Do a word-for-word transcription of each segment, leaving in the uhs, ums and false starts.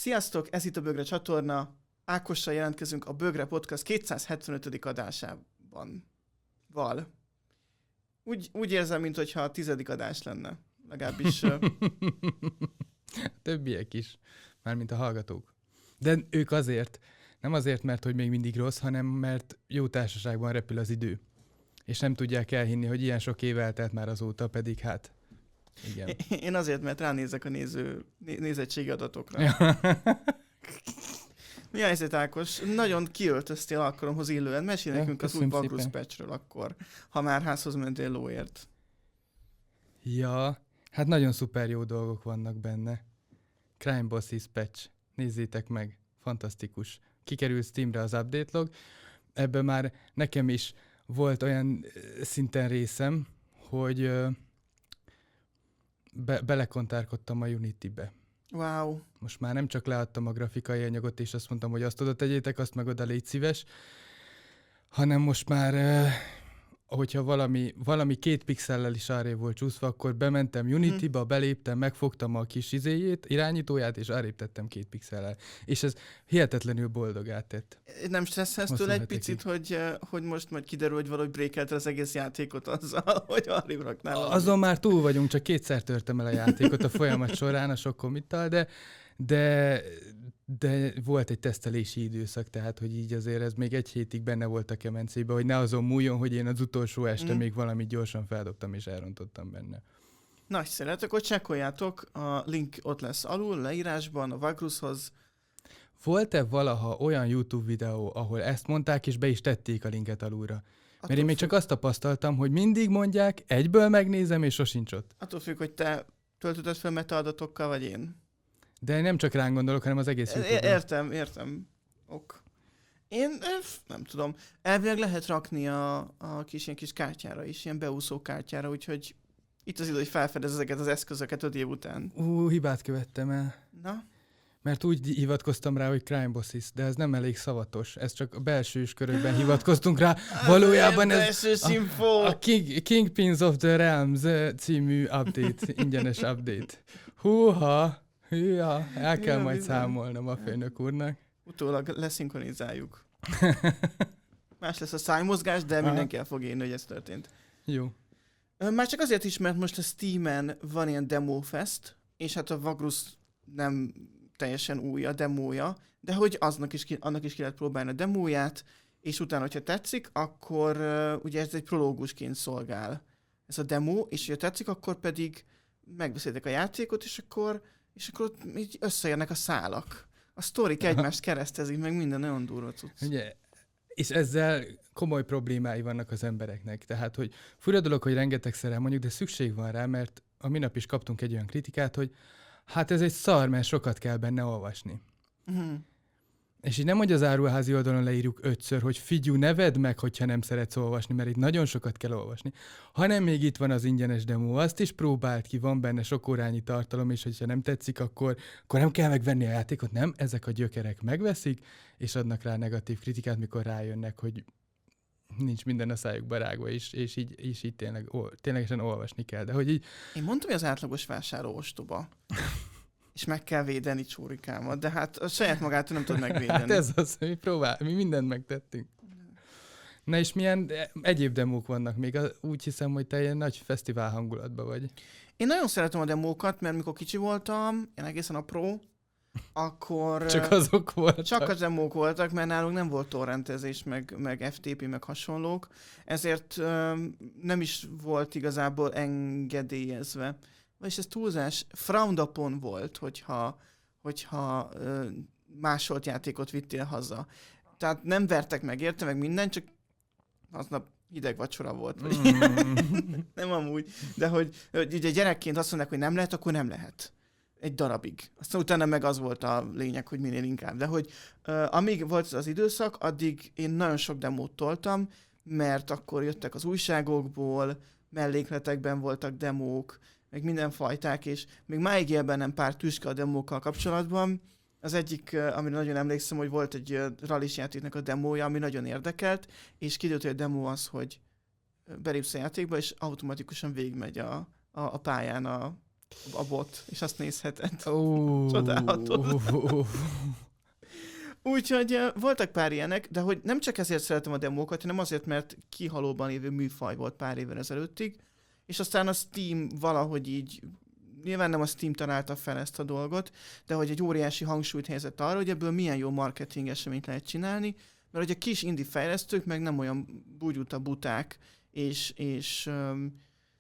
Sziasztok, ez itt a Bögre csatorna. Ákossal jelentkezünk a Bögre Podcast kétszázhetvenötödik adásában. Val. Úgy, úgy érzem, mintha a tizedik adás lenne. Legalábbis... Többiek is. Mármint a hallgatók. De ők azért, nem azért, mert hogy még mindig rossz, hanem mert jó társaságban repül az idő. És nem tudják elhinni, hogy ilyen sok év eltelt már azóta, pedig hát... Igen. Én azért, mert ránézek a néző, nézettségi adatokra. Mi a helyzet, Ákos? Nagyon kiöltöztél alkalomhoz illően. Mesélj nekünk az új Vagrus patchről akkor, ha már házhoz mentél lóért. Ja, hát nagyon szuper jó dolgok vannak benne. Crime Bosses patch. Nézzétek meg. Fantasztikus. Kikerült Steamre az update log. Ebben már nekem is volt olyan szinten részem, hogy... Be- belekontárkodtam a Unity-be. Wow. Most már nem csak leadtam a grafikai anyagot, és azt mondtam, hogy azt oda tegyétek, azt meg oda légy szíves, hanem most már, eh, hogyha valami, valami két pixellel is arrébb volt csúszva, akkor bementem Unity-ba, hmm. beléptem, megfogtam a kis izéjét, irányítóját, és arrébb tettem két pixellel. És ez hihetetlenül boldogát tett. Nem stresszelsz tőle egy picit, hogy, hogy most majd kiderül, hogy valahogy breakelte az egész játékot azzal, hogy arrébb raknál? Azon már túl vagyunk, csak kétszer törtem el a játékot a folyamat során a sok committal, de, de, de volt egy tesztelési időszak, tehát hogy így azért ez még egy hétig benne volt a kemencébe, hogy ne azon múljon, hogy én az utolsó este mm. még valamit gyorsan feldobtam és elrontottam benne. Nagyszerű, hát akkor csekkoljátok, a link ott lesz alul, leírásban, a Vagrushoz. Volt-e valaha olyan YouTube videó, ahol ezt mondták, és be is tették a linket alulra? Attól Mert én még függ... csak azt tapasztaltam, hogy mindig mondják, egyből megnézem, és sosincs ott. Attól függ, hogy te töltötted fel metaadatokkal, vagy én. De nem csak ránk gondolok, hanem az egész YouTube-on. Értem, értem. Ok. Én nem tudom. Elvileg lehet rakni a, a kis ilyen kis kártyára is, ilyen beúszó kártyára, úgyhogy itt az idő, hogy felfedez ezeket az eszközöket öt év után. Ú, hibát követtem el. Na? Mert úgy hivatkoztam rá, hogy Crime Bosses, de ez nem elég szavatos. Ez csak a belsős körökben hivatkoztunk rá. Valójában ez a, a King, Kingpins of the Realms című update, ingyenes update. Húha! Hűha, el kell majd számolnom a főnök úrnak. Utólag leszinkronizáljuk. Más lesz a szájmozgás, de mindenki el fog érni, hogy ez történt. Jó. Már csak azért is, mert most a Steamen van ilyen demo fest, és hát a Vagrus nem teljesen új a demója, de hogy aznak is ki, annak is ki lehet próbálni a demóját, és utána, hogyha tetszik, akkor uh, ugye ez egy prológusként szolgál ez a demo, és ha tetszik, akkor pedig megbeszéltek a játékot, és akkor és akkor ott így összejönnek a szálak. A sztorik egymást keresztezik, meg minden nagyon durva cucc. Ugye, és ezzel komoly problémái vannak az embereknek. Tehát, hogy fura dolog, hogy rengetegszer elmondjuk, de szükség van rá, mert a minap is kaptunk egy olyan kritikát, hogy hát ez egy szar, mert sokat kell benne olvasni. Uh-huh. És így nem, hogy az áruházi oldalon leírjuk ötször, hogy figyú, ne vedd meg, hogyha nem szeretsz olvasni, mert itt nagyon sokat kell olvasni, hanem még itt van az ingyenes demo, azt is próbált ki, van benne sok órányi tartalom, és hogyha nem tetszik, akkor, akkor nem kell megvenni a játékot, nem, ezek a gyökerek megveszik, és adnak rá negatív kritikát, mikor rájönnek, hogy nincs minden a szájukba rágva, és, és így, és így tényleg, ó, ténylegesen olvasni kell, de hogy így... Én mondtam, hogy az átlagos vásárló ostoba. És meg kell védeni csórikámat, de hát a saját magától nem tud megvédeni. Hát ez az, mi próbál, mi mindent megtettünk. Na és milyen egyéb demók vannak még? Úgy hiszem, hogy te ilyen nagy fesztivál hangulatban vagy. Én nagyon szeretem a demókat, mert mikor kicsi voltam, én egészen apró, akkor... Csak azok voltak. Csak az demók voltak, mert nálunk nem volt torrentezés, meg, meg ef té pé, meg hasonlók, ezért um, nem is volt igazából engedélyezve. Vagyis ez túlzás, frowned upon volt, hogyha, hogyha uh, másolt játékot vittél haza. Tehát nem vertek meg, érte meg minden, csak aznap hideg vacsora volt. Vagy. Mm. Nem amúgy. De hogy, hogy ugye gyerekként azt mondják, hogy nem lehet, akkor nem lehet. Egy darabig. Aztán utána meg az volt a lényeg, hogy minél inkább. De hogy uh, amíg volt az időszak, addig én nagyon sok demót toltam, mert akkor jöttek az újságokból, mellékletekben voltak demók, meg mindenfajták, és még máig él bennem pár tüske a demókkal kapcsolatban. Az egyik, amire nagyon emlékszem, hogy volt egy rallis játéknak a demója, ami nagyon érdekelt, és kiderült, hogy a demo az, hogy belépsz a játékba, és automatikusan végigmegy a, a, a pályán a, a bot, és azt nézheted. Oh, Csodálatos. oh, oh. Úgyhogy uh, voltak pár ilyenek, de hogy nem csak ezért szeretem a demókat, hanem azért, mert kihalóban lévő műfaj volt pár évvel ezelőttig, és aztán a Steam valahogy így, nyilván nem a Steam találta fel ezt a dolgot, de hogy egy óriási hangsúlyt helyezett arra, hogy ebből milyen jó marketing eseményt lehet csinálni, mert hogy a kis indie fejlesztők meg nem olyan búgyuta buták, és, és um,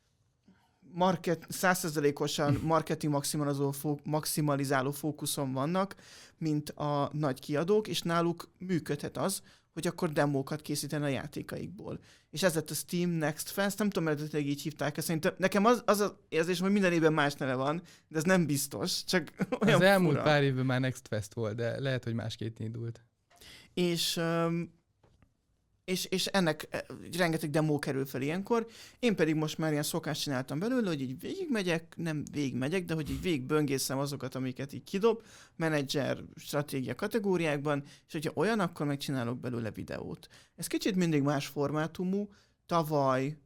market, száz százalékosan marketing maximalizáló, fó, maximalizáló fókuszon vannak, mint a nagy kiadók, és náluk működhet az, hogy akkor demókat készíteni a játékaikból. És ez lett a Steam Next Fest, nem tudom, eredetileg így hívták ezt. Szerintem nekem az, az az érzés, hogy minden évben más neve van, de ez nem biztos, csak olyan Az elmúlt fura. pár évben már Next Fest volt, de lehet, hogy másképp indult. És, um, és, és ennek eh, rengeteg demó kerül fel ilyenkor. Én pedig most már ilyen szokást csináltam belőle, hogy így végigmegyek, nem végigmegyek, de hogy így végigböngészem azokat, amiket így kidob, menedzser, stratégia kategóriákban, és hogyha olyan, akkor megcsinálok belőle videót. Ez kicsit mindig más formátumú. Tavaly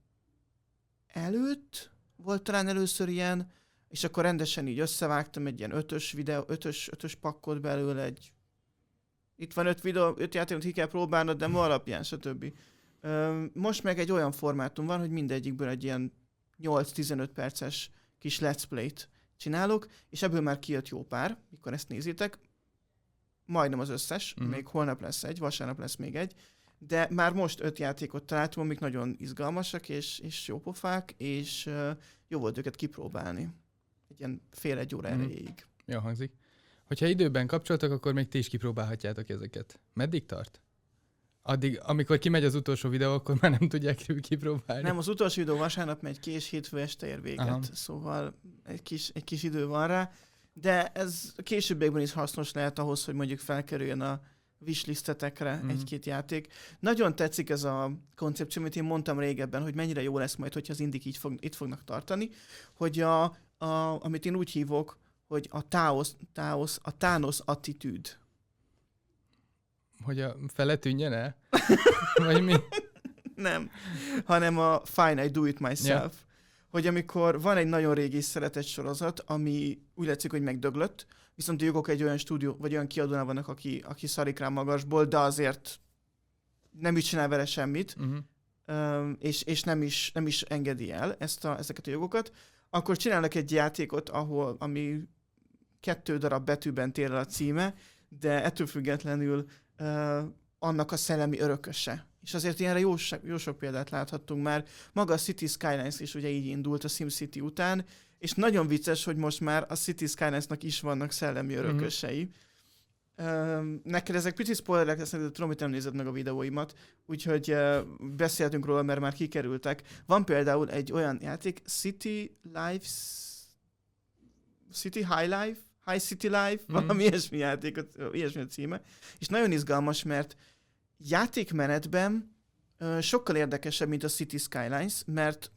előtt volt talán először ilyen, és akkor rendesen így összevágtam egy ilyen ötös videó, ötös, ötös pakkot belőle, egy itt van öt videó, öt játékot ki kell próbálnod, de ma alapján, stb. Most meg egy olyan formátum van, hogy mindegyikből egy ilyen nyolc-tizenöt perces kis let's play-t csinálok, és ebből már kijött jó pár, mikor ezt nézitek. Majdnem az összes, mm. még holnap lesz egy, vasárnap lesz még egy, de már most öt játékot találtam, amik nagyon izgalmasak, és, és jópofák, és uh, jó volt őket kipróbálni. Egy ilyen fél-egy óra Mm. erejéig. Jó hangzik. Hogyha időben kapcsoltak, akkor még ti is kipróbálhatjátok ezeket. Meddig tart? Addig, amikor kimegy az utolsó videó, akkor már nem tudják kipróbálni. Nem, az utolsó videó vasárnap megy ki, és hétfő este ér véget. Aha. Szóval egy kis, egy kis idő van rá. De ez a későbbiekben is hasznos lehet ahhoz, hogy mondjuk felkerüljön a wishlistetekre mm. egy-két játék. Nagyon tetszik ez a koncepció, amit én mondtam régebben, hogy mennyire jó lesz majd, hogyha az indik így fog, itt fognak tartani, hogy a, a, amit én úgy hívok, hogy a Taos, Taos, a Thanos attitűd. Hogy a fele tűnjön el? Vagy mi? Nem, hanem a Fine, I do it myself. Yeah. Hogy amikor van egy nagyon régi szeretett sorozat, ami úgy látszik, hogy megdöglött, viszont a jogok egy olyan stúdió, vagy olyan kiadónál vannak, aki, aki szarik rá magasból, de azért nem is csinál vele semmit, uh-huh. um, és, és nem, is, nem is engedi el ezt a, ezeket a jogokat, akkor csinálnak egy játékot, ahol, ami kettő darab betűben tér el a címe, de ettől függetlenül uh, annak a szellemi örököse. És azért ilyenre jó, jó sok példát láthattunk már. Maga a City Skylines is ugye így indult a SimCity után, és nagyon vicces, hogy most már a City Skylines-nak is vannak szellemi örökösei. Mm-hmm. Uh, neked ezek picit spoilerek lesznek, de tudom, hogy nem nézed meg a videóimat, úgyhogy uh, beszéltünk róla, mert már kikerültek. Van például egy olyan játék, City Life, City High Life, High City Life, mm-hmm. valami ilyesmi játék, ilyesmi a címe, és nagyon izgalmas, mert játékmenetben uh, sokkal érdekesebb, mint a City Skylines, mert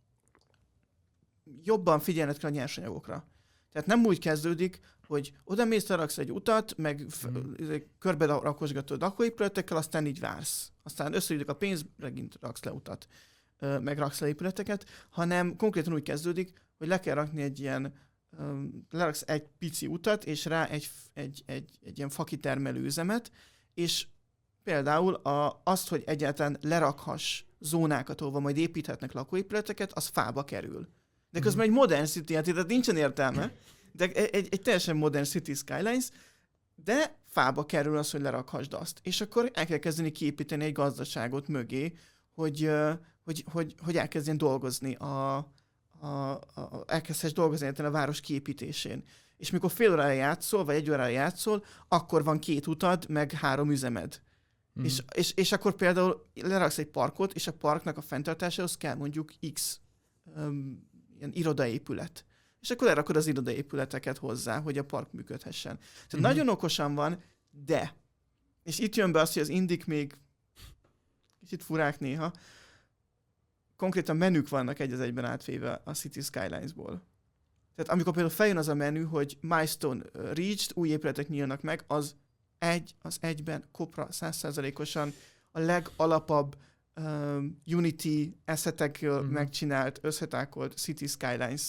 jobban figyelned kell a nyersanyagokra. Tehát nem úgy kezdődik, hogy oda mész, raksz egy utat, meg f- mm. körbe rakosgatod lakóépületekkel, aztán így vársz. Aztán összegyűjtök a pénzt, megint raksz le utat, uh, meg raksz le épületeket, hanem konkrétan úgy kezdődik, hogy le kell rakni egy ilyen, um, leraksz egy pici utat, és rá egy, egy, egy, egy ilyen fakitermelő üzemet, és például a, azt, hogy egyáltalán lerakhass zónákat, ahova majd építhetnek lakóépületeket, az fába kerül. De közben egy modern city, hát tehát nincsen értelme, de egy, egy teljesen modern City Skylines, de fába kerül az, hogy lerakhasd azt. És akkor el kell kezdeni kiépíteni egy gazdaságot mögé, hogy, hogy, hogy, hogy elkezdjen dolgozni a, a, a elkezdhess dolgozni a város kiépítésén. És mikor fél órára játszol, vagy egy órára játszol, akkor van két utad, meg három üzemed. Mm. És, és, és akkor például leraksz egy parkot, és a parknak a fenntartásához kell mondjuk X um, ilyen irodaépület. És akkor lerakod az irodaépületeket hozzá, hogy a park működhessen. Tehát mm-hmm. nagyon okosan van, de, és itt jön be az, hogy az indik még kicsit furák néha, konkrétan menük vannak egy az egyben átvéve a City Skylines-ból. Tehát amikor például feljön az a menü, hogy Milestone Reached, új épületek nyílnak meg, az egy, az egyben kopra száz százalékosan a legalapabb um, Unity eszetekről mm-hmm. megcsinált, összetákolt City Skylines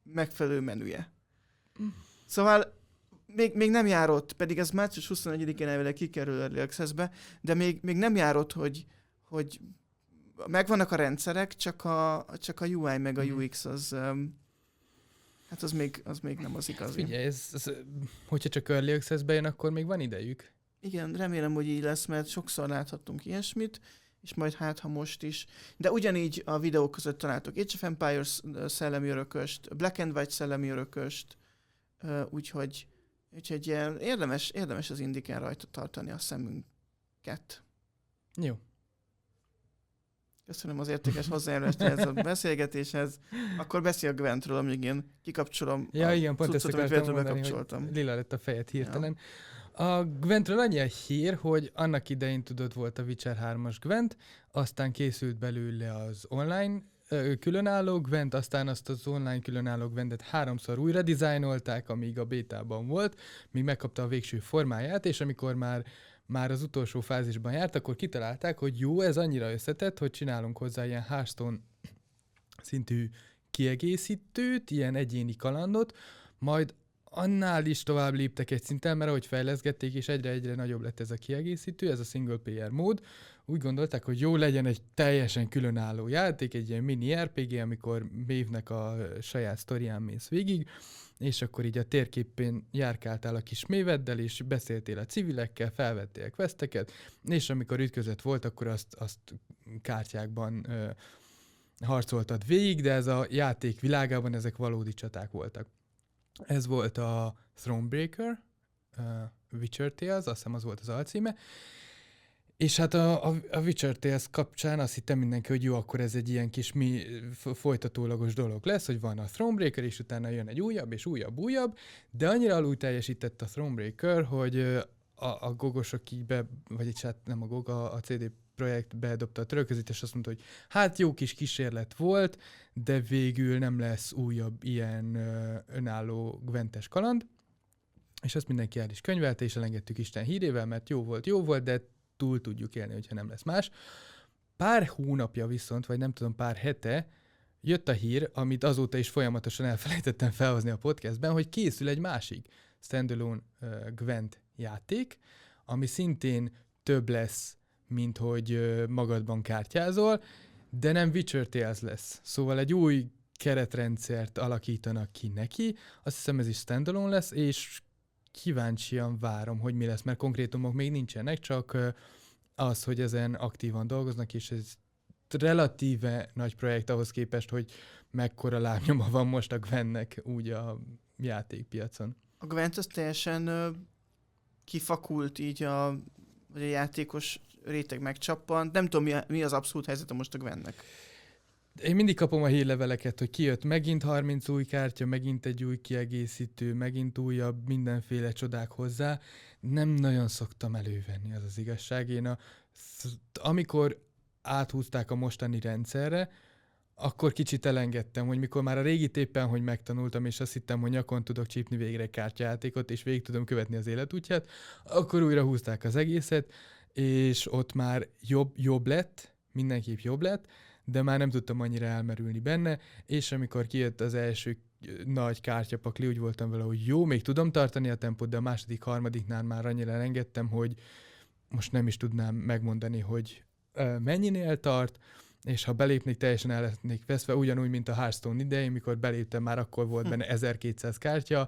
megfelelő menüje. Szóval még, még nem járott, pedig ez március huszonegyedikén elvileg kikerül Early Access-be, de még, még nem járott, hogy, hogy megvannak a rendszerek, csak a, csak a u i meg a u x az, um, hát az még, az még nem az igazi. Figyelj, ez, ez, hogyha csak Early Access-be jön, akkor még van idejük. Igen, remélem, hogy így lesz, mert sokszor láthattunk ilyesmit, és majd hát, ha most is. De ugyanígy a videók között találtok Age of Empires szellemi örököst, Black and White szellemi örököst, úgyhogy, úgyhogy érdemes, érdemes az Indiken rajta tartani a szemünket. Jó. Köszönöm az értékes hozzájárulást ehhez a beszélgetéshez. Akkor beszél a Gwentről, amíg én kikapcsolom ja, a igen, pont ezt akartam mondani, bekapcsoltam. hogy lila lett a fejet hirtelen. Ja. A Gwentről annyi a hír, hogy annak idején tudod volt a Witcher hármas Gwent, aztán készült belőle az online ö, különálló Gwent, aztán azt az online különálló Gwentet háromszor újra dizájnolták, amíg a bétában volt, míg megkapta a végső formáját, és amikor már már az utolsó fázisban járt, akkor kitalálták, hogy jó, ez annyira összetett, hogy csinálunk hozzá ilyen Hearthstone szintű kiegészítőt, ilyen egyéni kalandot, majd annál is tovább léptek egy szinten, mert ahogy fejleszgették, és egyre-egyre nagyobb lett ez a kiegészítő, ez a single player mód, úgy gondolták, hogy jó legyen egy teljesen különálló játék, egy ilyen mini er pé gé, amikor Maeve-nek a saját sztorián mész végig, és akkor így a térképen járkáltál a kis méveddel, és beszéltél a civilekkel, felvettél questeket, és amikor ütközet volt, akkor azt, azt kártyákban ö, harcoltad végig, de ez a játék világában ezek valódi csaták voltak. Ez volt a Thronebreaker, uh, Witcher Tales, azt hiszem az volt az alcíme, és hát a, a, a Witcher Tales kapcsán azt hittem mindenki, hogy jó, akkor ez egy ilyen kis mi folytatólagos dolog lesz, hogy van a Thronebreaker, és utána jön egy újabb, és újabb, újabb, de annyira alul teljesített a Thronebreaker, hogy a, a gogosok így be, vagy hát nem a gog, a, a cé dé Projekt bedobta a törölközét, és azt mondta, hogy hát jó kis kísérlet volt, de végül nem lesz újabb ilyen ö, önálló Gwentes kaland, és azt mindenki el is könyvelte, és elengedtük Isten hírével, mert jó volt, jó volt, de túl tudjuk élni, hogyha nem lesz más. Pár hónapja viszont, vagy nem tudom, pár hete jött a hír, amit azóta is folyamatosan elfelejtettem felhozni a podcastben, hogy készül egy másik standalone uh, Gwent játék, ami szintén több lesz, mint hogy uh, magadban kártyázol, de nem Witcher Tales lesz. Szóval egy új keretrendszert alakítanak ki neki, azt hiszem ez is standalone lesz, és kíváncsian várom, hogy mi lesz, mert konkrétumok még nincsenek, csak az, hogy ezen aktívan dolgoznak, és ez relatíve nagy projekt ahhoz képest, hogy mekkora lábnyoma van most a Gwentnek úgy a játékpiacon. A Gwent az teljesen ö, kifakult így a, vagy a játékos réteg megcsappant. Nem tudom, mi, a, mi az abszolút helyzete most a Gwentnek. Én mindig kapom a hírleveleket, hogy kijött megint harminc új kártya, megint egy új kiegészítő, megint újabb mindenféle csodák hozzá. Nem nagyon szoktam elővenni, az az igazság. Én a, amikor áthúzták a mostani rendszerre, akkor kicsit elengedtem, hogy mikor már a régit éppen, hogy megtanultam, és azt hittem, hogy nyakon tudok csípni végre egy kártyajátékot, és végig tudom követni az életútját, akkor újra húzták az egészet, és ott már jobb, jobb lett, mindenképp jobb lett, de már nem tudtam annyira elmerülni benne, és amikor kijött az első nagy kártyapakli, úgy voltam vele, hogy jó, még tudom tartani a tempót, de a második, harmadiknál már annyira elengedtem, hogy most nem is tudnám megmondani, hogy uh, mennyinél tart, és ha belépnék, teljesen el lennék veszve, ugyanúgy, mint a Hearthstone idején, mikor beléptem, már akkor volt benne ezerkétszáz kártya,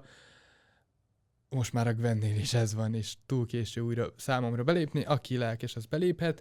most már a Gwentnél is ez van, és túl késő újra számomra belépni, aki lelkes, az beléphet.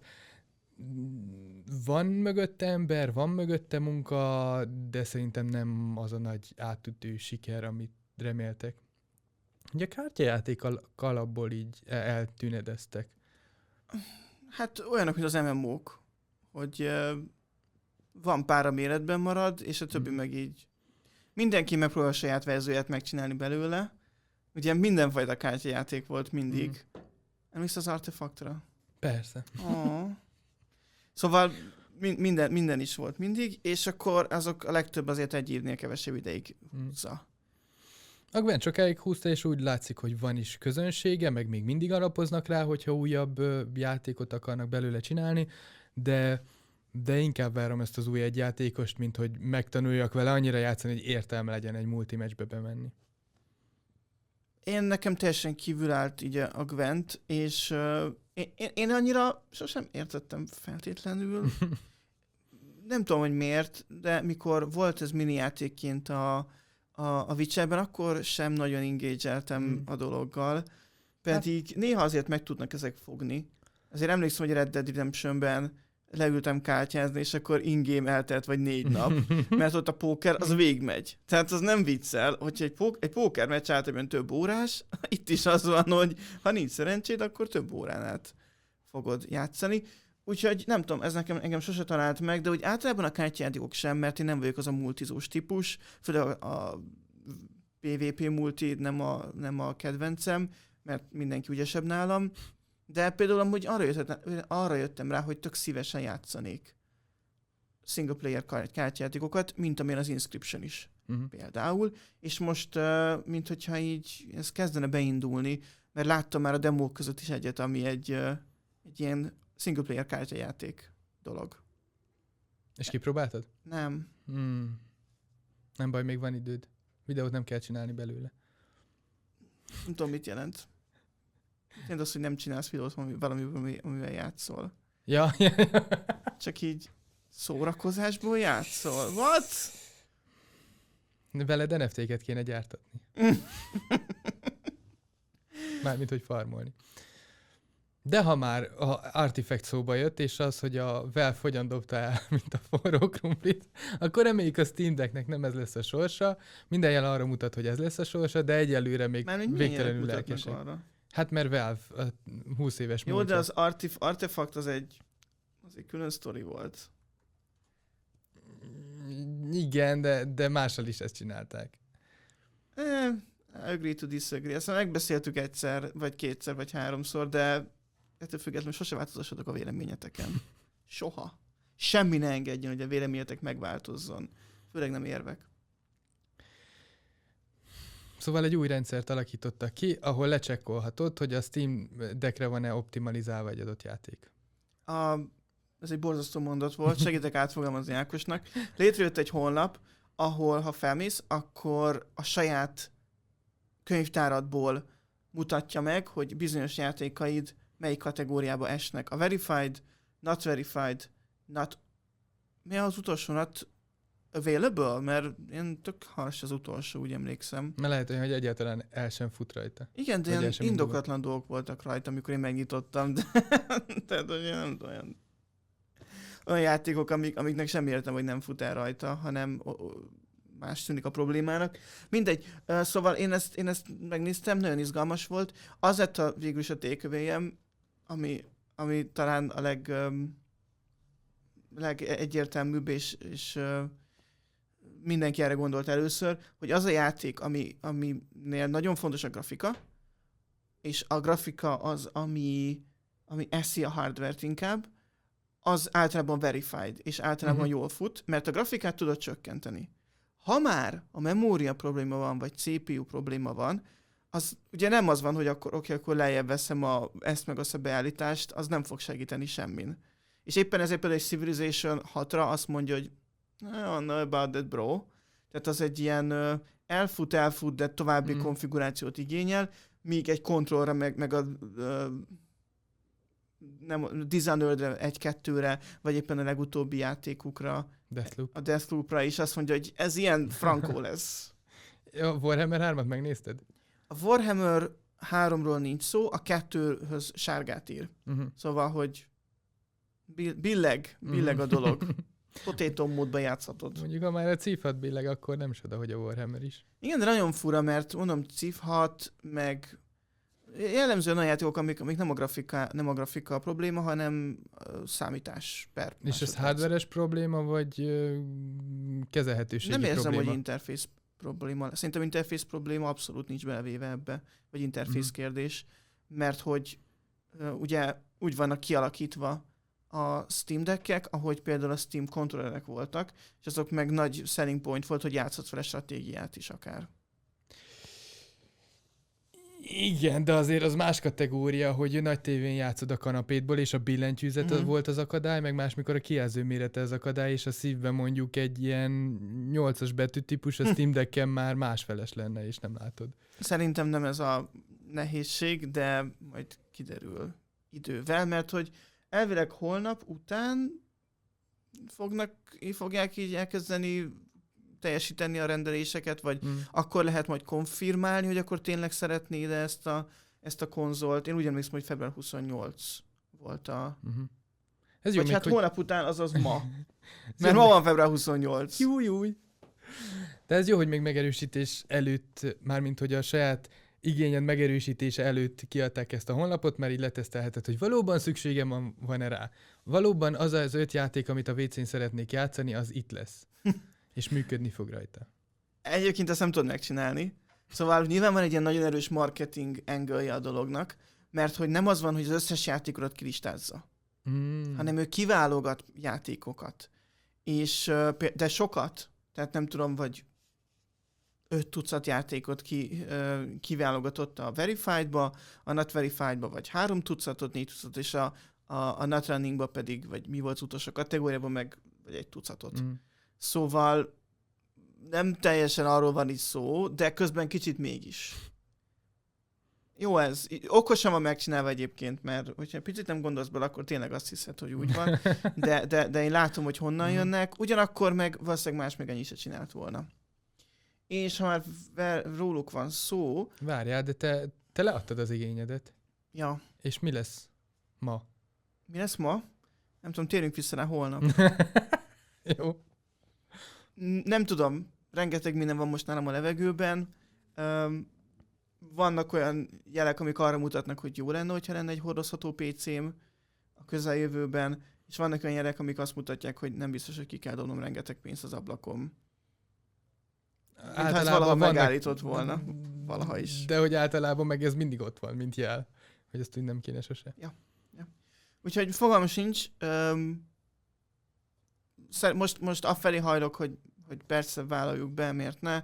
Van mögötte ember, van mögötte munka, de szerintem nem az a nagy átütő siker, amit reméltek. Ugye a kártyajátékkal alapból így eltűnedeztek. Hát olyanok, mint az em em ó-k, hogy uh, van pár a méretben marad, és a többi mm. meg így. Mindenki megpróbál a saját verzióját megcsinálni belőle. Ugye mindenfajta kártyajáték volt mindig. Mm. Emlékszel az Artefaktra? Persze. Oh. Szóval minden, minden is volt mindig, és akkor azok a legtöbb azért egy évnél kevesebb ideig húzza. Mm. A Gwent sokáig húzta, és úgy látszik, hogy van is közönsége, meg még mindig alapoznak rá, hogyha újabb ö, játékot akarnak belőle csinálni, de de inkább várom ezt az új egyjátékost, mint hogy megtanuljak vele annyira játszani, hogy értelme legyen egy multimatchbe bemenni. Én nekem teljesen kívül állt így a Gwent, és uh, én, én annyira sosem értettem feltétlenül. Nem tudom, hogy miért, de mikor volt ez mini játékként a, a, a Witcherben, akkor sem nagyon engage-eltem hmm. a dologgal. Pedig hát, néha azért meg tudnak ezek fogni. Azért emlékszem, hogy Red Dead Redemptionben leültem kártyázni, és akkor in-game eltelt vagy négy nap, mert ott a póker az végigmegy. Tehát az nem viccel, hogyha egy, pók- egy póker meccs általában több órás, itt is az van, hogy ha nincs szerencséd, akkor több órán át fogod játszani. Úgyhogy nem tudom, ez nekem engem sose talált meg, de úgy általában a kártyajátékok sem, mert én nem vagyok az a multizós típus, főleg a pé vé pé multi nem a, nem a kedvencem, mert mindenki ügyesebb nálam. De például amúgy arra, jöttem, arra jöttem rá, hogy tök szívesen játszanék single player kártyajátékokat, mint amilyen az Inscription is uh-huh. például. És most, uh, mint hogyha így ez kezdene beindulni, mert láttam már a demók között is egyet, ami egy, uh, egy ilyen single player kártyajáték dolog. És kipróbáltad? Nem. Hmm. Nem baj, még van időd. Videót nem kell csinálni belőle. Nem tudom, mit jelent. Én az, hogy nem csinálsz videót valamivel, amivel játszol. Ja, ja, ja. Csak így szórakozásból játszol. What? Veled en ef té-ket kéne gyártatni. Mármint, hogy farmolni. De ha már a Artifact szóba jött, és az, hogy a Valve hogyan dobta el, mint a forró krumplit, akkor reméljük a Steam Decknek nem ez lesz a sorsa. Minden jel arra mutat, hogy ez lesz a sorsa, de egyelőre még végtelenül lelkesek. Hát mert Valve a húsz éves múltja. Jó, de az Artif- Artifact az egy, az egy külön sztori volt. Igen, de, de mással is ezt csinálták. Eh, agree to disagree. Ezt megbeszéltük egyszer, vagy kétszer, vagy háromszor, de ettől függetlenül sose változtassatok a véleményeteken. Soha. Semmi ne engedjen, hogy a véleményetek megváltozzon. Főleg nem érvek. Szóval egy új rendszert alakítottak ki, ahol lecsekkolhatod, hogy a Steam Deckre van-e optimalizálva egy adott játék. A, ez egy borzasztó mondat volt, segítek átfogalmazni Ákosnak. Létrejött egy honlap, ahol ha felmész, akkor a saját könyvtáradból mutatja meg, hogy bizonyos játékaid melyik kategóriába esnek. A verified, not verified, not... Mi az utolsó? Not available? Mert én tök hars az utolsó, úgy emlékszem. Mert lehet, hogy egyáltalán el sem fut rajta. Igen, de ilyen indokatlan dolgok voltak rajta, amikor én megnyitottam. De... Tehát, hogy nem olyan... olyan játékok, amik, amiknek sem értem, hogy nem fut el rajta, hanem más tűnik a problémának. Mindegy. Uh, szóval én ezt, én ezt megnéztem, nagyon izgalmas volt. Az lett a, végül is a takeaway-em, ami, ami talán a leg, um, legegyértelműbb, és, és uh, mindenki erre gondolt először, hogy az a játék, ami, aminél nagyon fontos a grafika, és a grafika az, ami, ami eszi a hardware-t inkább, az általában verified, és általában uh-huh. jól fut, mert a grafikát tudod csökkenteni. Ha már a memória probléma van, vagy cé pé u probléma van, az ugye nem az van, hogy akkor, oké, akkor lejjebb veszem a, ezt meg azt a beállítást, az nem fog segíteni semmin. És éppen ezért például egy Civilization hatra azt mondja, hogy I don't know about that, bro. Tehát az egy ilyen uh, elfut, elfut, de további mm. konfigurációt igényel, míg egy kontrollra, meg, meg a uh, nem, Dishonored-re, egy-kettőre, vagy éppen a legutóbbi játékukra, Deathloop. a Deathloop-ra is azt mondja, hogy ez ilyen frankó lesz. A Warhammer hármat megnézted? A Warhammer háromról nincs szó, a kettőhöz sárgát ír. Uh-huh. Szóval, hogy billeg, billeg a dolog. Potato módban játszhatod. Mondjuk, ha már a Civ hat billeg, akkor nem soda, hogy a Warhammer is. Igen, de nagyon fura, mert mondom, Civ hat, meg jellemzően olyan játékok, amik, amik nem, a grafika, nem a grafika a probléma, hanem a számítás per És ez hardveres probléma, vagy uh, kezelhetőségi probléma? Nem érzem, probléma? hogy interfész probléma. Szerintem interfész probléma abszolút nincs belevéve ebbe, vagy interfész mm-hmm. kérdés, mert hogy uh, ugye úgy vannak kialakítva a Steam Deckek, ahogy például a Steam kontrollerek voltak, és azok meg nagy selling point volt, hogy játszhatsz vele stratégiát is akár. Igen, de azért az más kategória, hogy nagy tévén játszod a kanapédból, és a billentyűzet mm-hmm. volt az akadály, meg más, mikor a kijelző mérete az akadály, és a szívben mondjuk egy ilyen nyolcas betűtípus, a Steam Decken már másfeles lenne, és nem látod. Szerintem nem ez a nehézség, de majd kiderül idővel, mert hogy elvileg holnap után fognak, fogják így elkezdeni teljesíteni a rendeléseket, vagy mm. akkor lehet majd konfirmálni, hogy akkor tényleg szeretnéd ezt a, ezt a konzolt. Én úgy emlékszem, hogy február huszonnyolc volt a... Mm-hmm. Ez jó, vagy hát hogy... holnap után, azaz ma. Mert ma van február huszonnyolc. Júj, júj. De ez jó, hogy még megerősítés előtt, mármint hogy a saját igényed megerősítése előtt kiadták ezt a honlapot, mert így letesztelheted, hogy valóban szükségem van, van-e rá. Valóban az az öt játék, amit a vécén szeretnék játszani, az itt lesz. És működni fog rajta. Egyébként ezt nem tudod megcsinálni. Szóval nyilván van egy ilyen nagyon erős marketing angle-je a dolognak, mert hogy nem az van, hogy az összes játékodat kilistázza, mm. hanem ő kiválogat játékokat. És, de sokat, tehát nem tudom, vagy öt tucat játékot ki, kiválogatott a Verified-ba, a Not Verified-ba vagy három tucatot, négy tucatot, és a, a, a Not Running-ba pedig, vagy mi volt az utolsó kategóriában, meg vagy egy tucatot. Mm. Szóval nem teljesen arról van is szó, de közben kicsit mégis. Jó ez. Okosan van megcsinálva egyébként, mert hogyha picit nem gondolsz bele, akkor tényleg azt hiszed, hogy úgy van. De, de, de én látom, hogy honnan jönnek. Ugyanakkor meg valószínűleg más meg ennyi se csinált volna. És ha már róluk van szó... Várjál, de te, te leadtad az igényedet. Ja. És mi lesz ma? Mi lesz ma? Nem tudom, térjünk vissza rá holnap. Jó. Nem tudom, rengeteg minden van most nálam a levegőben. Um, vannak olyan jelek, amik arra mutatnak, hogy jó lenne, hogyha lenne egy hordozható pé cém a közeljövőben, és vannak olyan jelek, amik azt mutatják, hogy nem biztos, hogy ki kell dobnom rengeteg pénzt az ablakom. Mintha ez valaha vannak... megállított volna. Valaha is. De hogy általában meg ez mindig ott van, mint jel. Hogy ezt úgy nem kéne sose. Ja. ja. Úgyhogy fogalmam sincs. Um, Most, most afelé hajlok, hogy, hogy persze vállaljuk be, miért ne,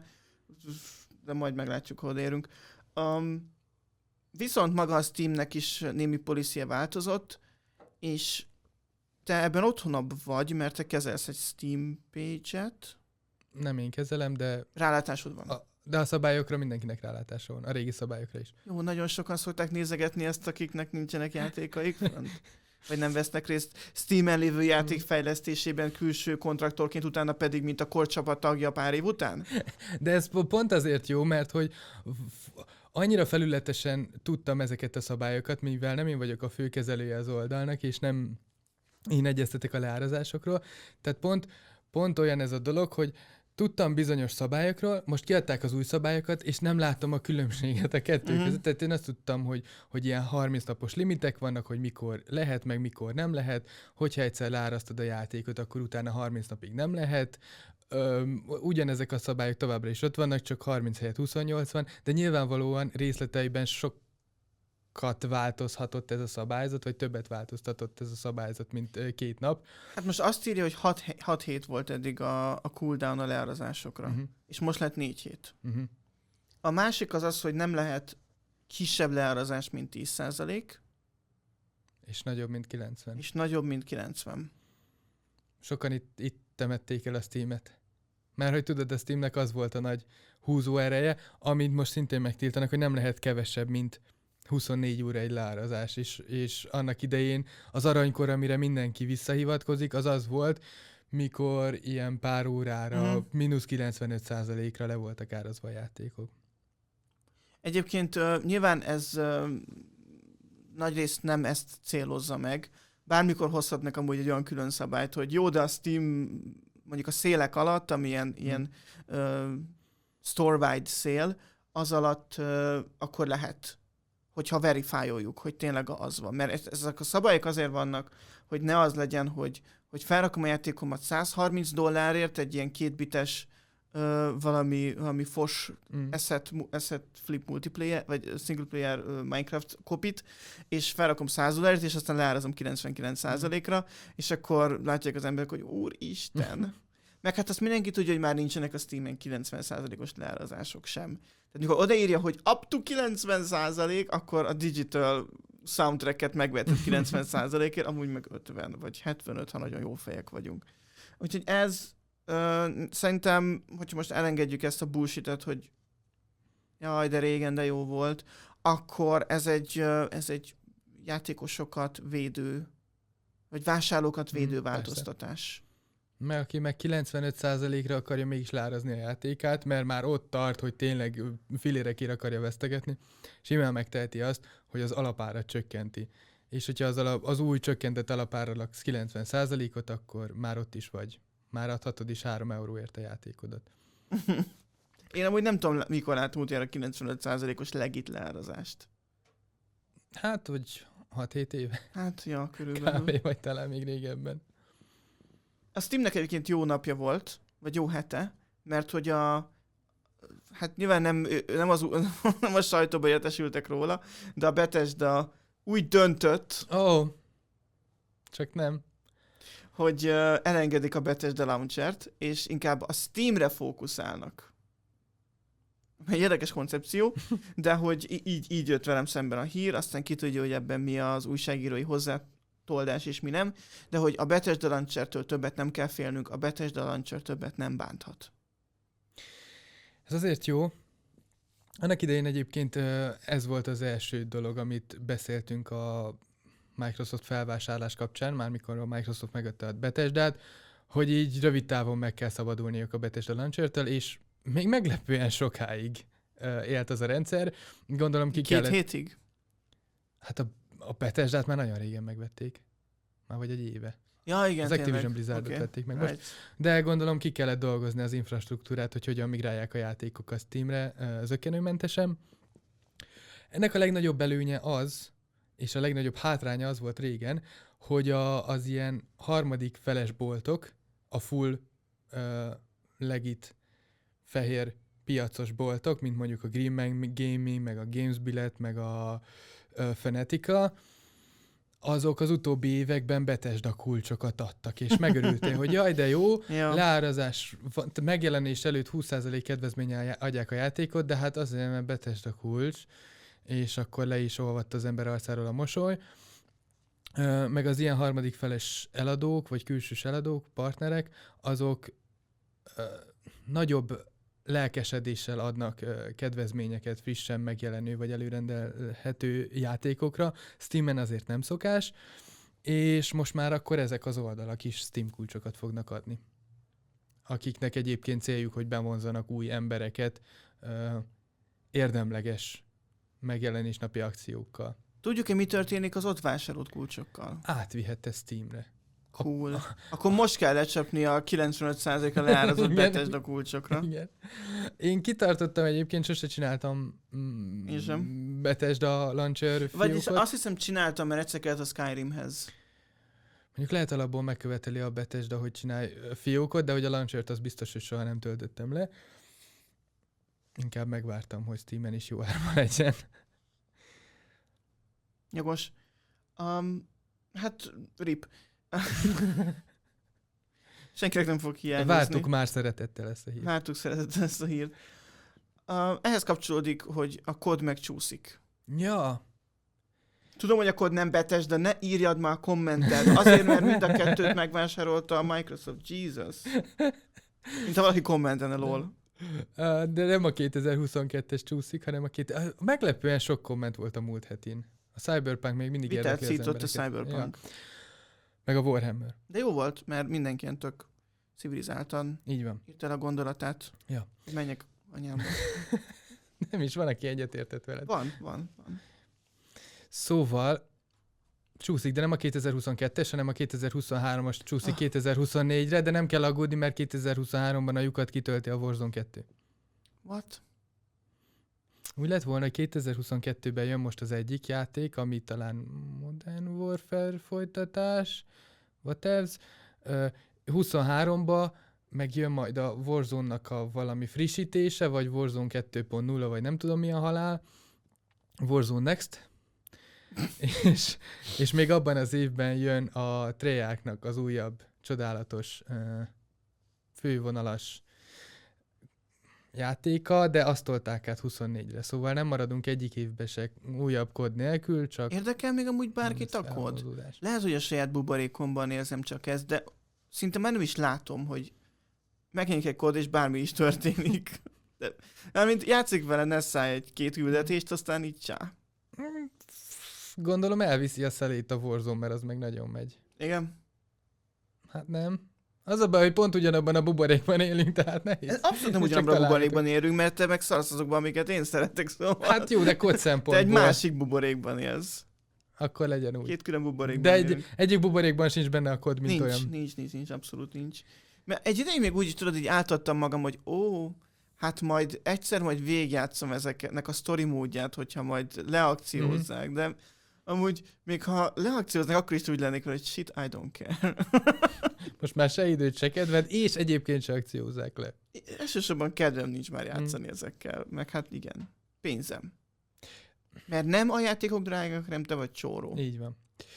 de majd meglátjuk, hol érünk. Um, viszont maga a Steamnek is némi policy változott, és te ebben otthonabb vagy, mert te kezelsz egy Steam page-et. Nem én kezelem, de... Rálátásod van. A, de a szabályokra mindenkinek rálátása van, a régi szabályokra is. Jó, nagyon sokan szokták nézegetni ezt, akiknek nincsenek játékaik. Vagy nem vesznek részt Steamen lévő játék fejlesztésében külső kontraktorként, utána pedig, mint a korcsapat tagja pár év után? De ez pont azért jó, mert hogy annyira felületesen tudtam ezeket a szabályokat, mivel nem én vagyok a főkezelője az oldalnak, és nem én egyeztetek a leárazásokról. Tehát pont, pont olyan ez a dolog, hogy tudtam bizonyos szabályokról, most kiadták az új szabályokat, és nem látom a különbséget a kettő mm-hmm. között. Tehát én azt tudtam, hogy, hogy ilyen harminc napos limitek vannak, hogy mikor lehet, meg mikor nem lehet. Hogyha egyszer leárasztod a játékot, akkor utána harminc napig nem lehet. Öm, ugyanezek a szabályok továbbra is ott vannak, csak harminc helyett huszonnyolc van, de nyilvánvalóan részleteiben sok változhatott ez a szabályzat, vagy többet változtatott ez a szabályzat, mint két nap. Hát most azt írja, hogy hat hét volt eddig a, a cooldown a leárazásokra, uh-huh. és most lett négy hét. Uh-huh. A másik az az, hogy nem lehet kisebb leárazás, mint tíz százalék. És nagyobb, mint kilencven. És nagyobb, mint kilencven. Sokan itt, itt temették el a Steamet. Mert hogy tudod, a Steamnek az volt a nagy húzó ereje, amit most szintén megtiltanak, hogy nem lehet kevesebb, mint huszonnégy óra egy leárazás, és, és annak idején az arranykor, amire mindenki visszahivatkozik, az az volt, mikor ilyen pár órára, mm. mínusz kilencvenöt százalékra le voltak árazva a játékok. Egyébként uh, nyilván ez uh, nagyrészt nem ezt célozza meg. Bármikor hozhatnak amúgy egy olyan külön szabályt, hogy jó, de a Steam mondjuk a szélek alatt, ami ilyen, mm. ilyen uh, store-wide szél, az alatt uh, akkor lehet, hogyha verifáljuk, hogy tényleg az van. Mert ezek a szabályok azért vannak, hogy ne az legyen, hogy, hogy felrakom a játékomat száz harminc dollárért egy ilyen kétbites uh, valami, valami fos mm. asset, asset flip multiplayer, vagy single player uh, Minecraft kopit, és felrakom száz dollárért, és aztán leárazom kilencvenkilenc százalékra, mm. és akkor látják az emberek, hogy úristen. Meg hát azt mindenki tudja, hogy már nincsenek a Steamen kilencven százalékos leárazások sem. Tehát mikor odaírja, hogy up to kilencven százalék, akkor a digital soundtracket megvetett kilencven százalékért, amúgy meg ötven vagy hetvenöt, ha nagyon jó fejek vagyunk. Úgyhogy ez uh, szerintem, hogyha most elengedjük ezt a bullshit-et, hogy jaj, de régen, de jó volt, akkor ez egy, uh, ez egy játékosokat védő, vagy vásárlókat védő mm, változtatás. Mert aki meg kilencvenöt százalékra akarja mégis leárazni a játékát, mert már ott tart, hogy tényleg filére ki akarja vesztegetni, simán megteheti azt, hogy az alapárat csökkenti. És hogyha az, alap, az új csökkentett alapára laksz kilencven százalékot, akkor már ott is vagy. Már adhatod is három euróért a játékodat. Én amúgy nem tudom, mikor látom utoljára kilencvenöt százalékos legit leárazást. Hát, hogy hat-hét éve. Hát, ja, körülbelül. Kb. Vagy talán még régebben. A Steamnek egyébként jó napja volt, vagy jó hete, mert hogy a... Hát nyilván nem, nem, az, nem a sajtóba értesültek róla, de a Bethesda úgy döntött... Ó, oh, csak nem. Hogy uh, elengedik a Bethesda Launchert, és inkább a Steamre fókuszálnak. Egy érdekes koncepció, de hogy így, így jött velem szemben a hír, aztán ki tudja, hogy ebben mi az újságírói hozzátoldás és mi nem, de hogy a Bethesda Launchertől többet nem kell félnünk, a Bethesda Launcher többet nem bánthat. Ez azért jó. Annak idején egyébként ez volt az első dolog, amit beszéltünk a Microsoft felvásárlás kapcsán, már mikor a Microsoft megvette a Bethesdát, hogy így rövid távon meg kell szabadulniuk a Bethesda Launchertől, és még meglepően sokáig uh, élt az a rendszer. Gondolom ki Két kellett... hétig? Hát a, a Bethesdát már nagyon régen megvették. Már vagy egy éve. Ja, igen, az Activision Blizzardot okay. vették meg right. most. De gondolom ki kellett dolgozni az infrastruktúrát, hogy hogyan migrálják a játékok a Steamre uh, zökkenőmentesen. Ennek a legnagyobb előnye az, és a legnagyobb hátránya az volt régen, hogy a, az ilyen harmadik feles boltok, a full uh, legit fehér piacos boltok, mint mondjuk a Green Man Gaming, meg a Games Billet, meg a uh, Fanatica, azok az utóbbi években Bethesda kulcsokat adtak, és megörültél, hogy jaj, de jó, ja. leárazás, megjelenés előtt húsz százalék kedvezménnyel adják a játékot, de hát azért, mert Bethesda kulcs, és akkor le is olvadt az ember arcáról a mosoly. Uh, meg az ilyen harmadik feles eladók, vagy külsős eladók, partnerek, azok uh, nagyobb lelkesedéssel adnak uh, kedvezményeket frissen megjelenő vagy előrendelhető játékokra. Steamen azért nem szokás, és most már akkor ezek az oldalak is Steam kulcsokat fognak adni. Akiknek egyébként céljuk, hogy bevonzanak új embereket uh, érdemleges megjelenésnapi akciókkal. Tudjuk-e, mi történik az ott vásárolt kulcsokkal? Átvihette Steamre. Cool. A... Akkor most kell lecsapni a kilencvenöt százalékra leárazott Bethesda kulcsokra. Igen. Én kitartottam egyébként, sose csináltam mm, Bethesda Launcher fiókot. Vagyis azt hiszem csináltam, mert egyszer kellett a Skyrimhez. Mondjuk lehet alapból megköveteli a Bethesda, hogy csinálj fiókot, de hogy a Launchert az biztos, hogy soha nem töltöttem le. Inkább megvártam, hogy Steamen is jó árma legyen. Jogos. Um, hát, rip. Senkinek nem fog hiányozni. Vártuk már szeretettel ezt a hírt. Vártuk szeretettel ezt a hírt. Uh, ehhez kapcsolódik, hogy a kód megcsúszik. Ja. Tudom, hogy a kód nem Bethesda, de ne írjad már kommentet. Azért, mert mind a kettőt megvásárolta a Microsoft. Jesus. Mint ha valaki kommentene, lol. Uh, de nem a kétezer-huszonkettes csúszik, hanem a két... Uh, meglepően sok komment volt a múlt hetin. A Cyberpunk még mindig Vitát érdekli az embereket. a Cyberpunk. Ja. Meg a Warhammer. De jó volt, mert mindenki ilyen tök civilizáltan így van. írt el a gondolatát. Ja. Menjek anyámba. Nem is, van, aki egyetértett veled. Van, van, van. Szóval csúszik, de nem a kétezer-huszonkettes, hanem a kétezer-huszonhármas csúszik ah. kétezer-huszonnégyre, de nem kell aggódni, mert kétezer-huszonháromban a lyukat kitölti a Warzone kettő. What? Úgy lett volna, hogy kétezer-huszonkettőben jön most az egyik játék, ami talán Modern Warfare folytatás, whatevs. Uh, huszonháromban meg jön majd a Warzone-nak a valami frissítése, vagy Warzone kettő pont nulla, vagy nem tudom mi a halál. Warzone Next. és, és még abban az évben jön a Treyarchnak az újabb, csodálatos uh, fővonalas játéka, de azt tolták át huszonnégyre, szóval nem maradunk egyik évben se újabb kód nélkül, csak... Érdekel még amúgy bárkit a kód? Lehet, hogy a saját buborékomban érzem csak ezt, de szinte már nem is látom, hogy megjelenik egy kód, és bármi is történik. De, mint játszik vele Nessai egy-két küldetést, aztán így csá. Gondolom elviszi a szelét a Warzone, mert az meg nagyon megy. Igen. Hát nem. Az a baj, hogy pont ugyanabban a buborékban élünk, tehát nehéz. Abszolút nem ugyanabban a buborékban élünk, mert te meg szarsz azokban, amiket én szeretek, szóval. Hát jó, de kód szempontból. Te egy másik buborékban élsz. Akkor legyen úgy. Két külön buborékban De egy, egyik buborékban sincs benne a kód, mint nincs, olyan. Nincs, nincs, nincs, nincs, abszolút nincs. Mert egy ideig még úgy is tudod, így átadtam magam, hogy ó, hát majd egyszer majd végigjátszom ezeknek a sztori módját, hogyha majd leakciózzák, mm-hmm. de amúgy még ha leakcióznak, akkor is úgy lennék vele, hogy shit, I don't care. Most már se időt, se kedved, és egyébként se akciózzák le. Elsősorban kedvem nincs már játszani mm. ezekkel, meg hát igen, pénzem. Mert nem a játékok drágák, hanem te vagy csóró. Így van.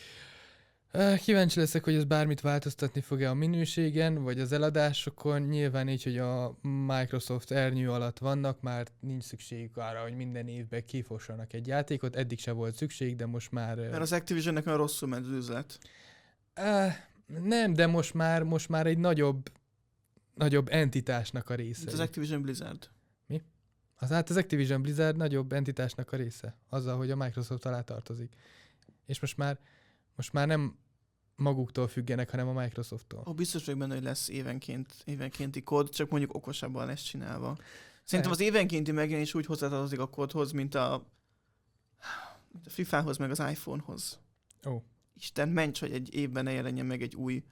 Kíváncsi leszek, hogy ez bármit változtatni fog-e a minőségen, vagy az eladásokon. Nyilván így, hogy a Microsoft ernyő alatt vannak, már nincs szükségük arra, hogy minden évben kifossanak egy játékot. Eddig se volt szükség, de most már... Mert az Activisionnek olyan rosszul ment az üzlet. Uh, nem, de most már, most már egy nagyobb, nagyobb entitásnak a része. Mint az Activision Blizzard. Mi? Az, hát az Activision Blizzard nagyobb entitásnak a része. Azzal, hogy a Microsoft alá tartozik. És most már, most már nem maguktól függenek, hanem a Microsofttól. Ó, biztos vagyok benne, hogy lesz évenként, évenkénti kód, csak mondjuk okosabban lesz csinálva. Szerintem az évenkénti megjelenés úgy hozzátartozik a kódhoz, mint a, a fifához, meg az iPhonehoz. Ó. Isten ments, hogy egy évben ne jelenjen meg egy új...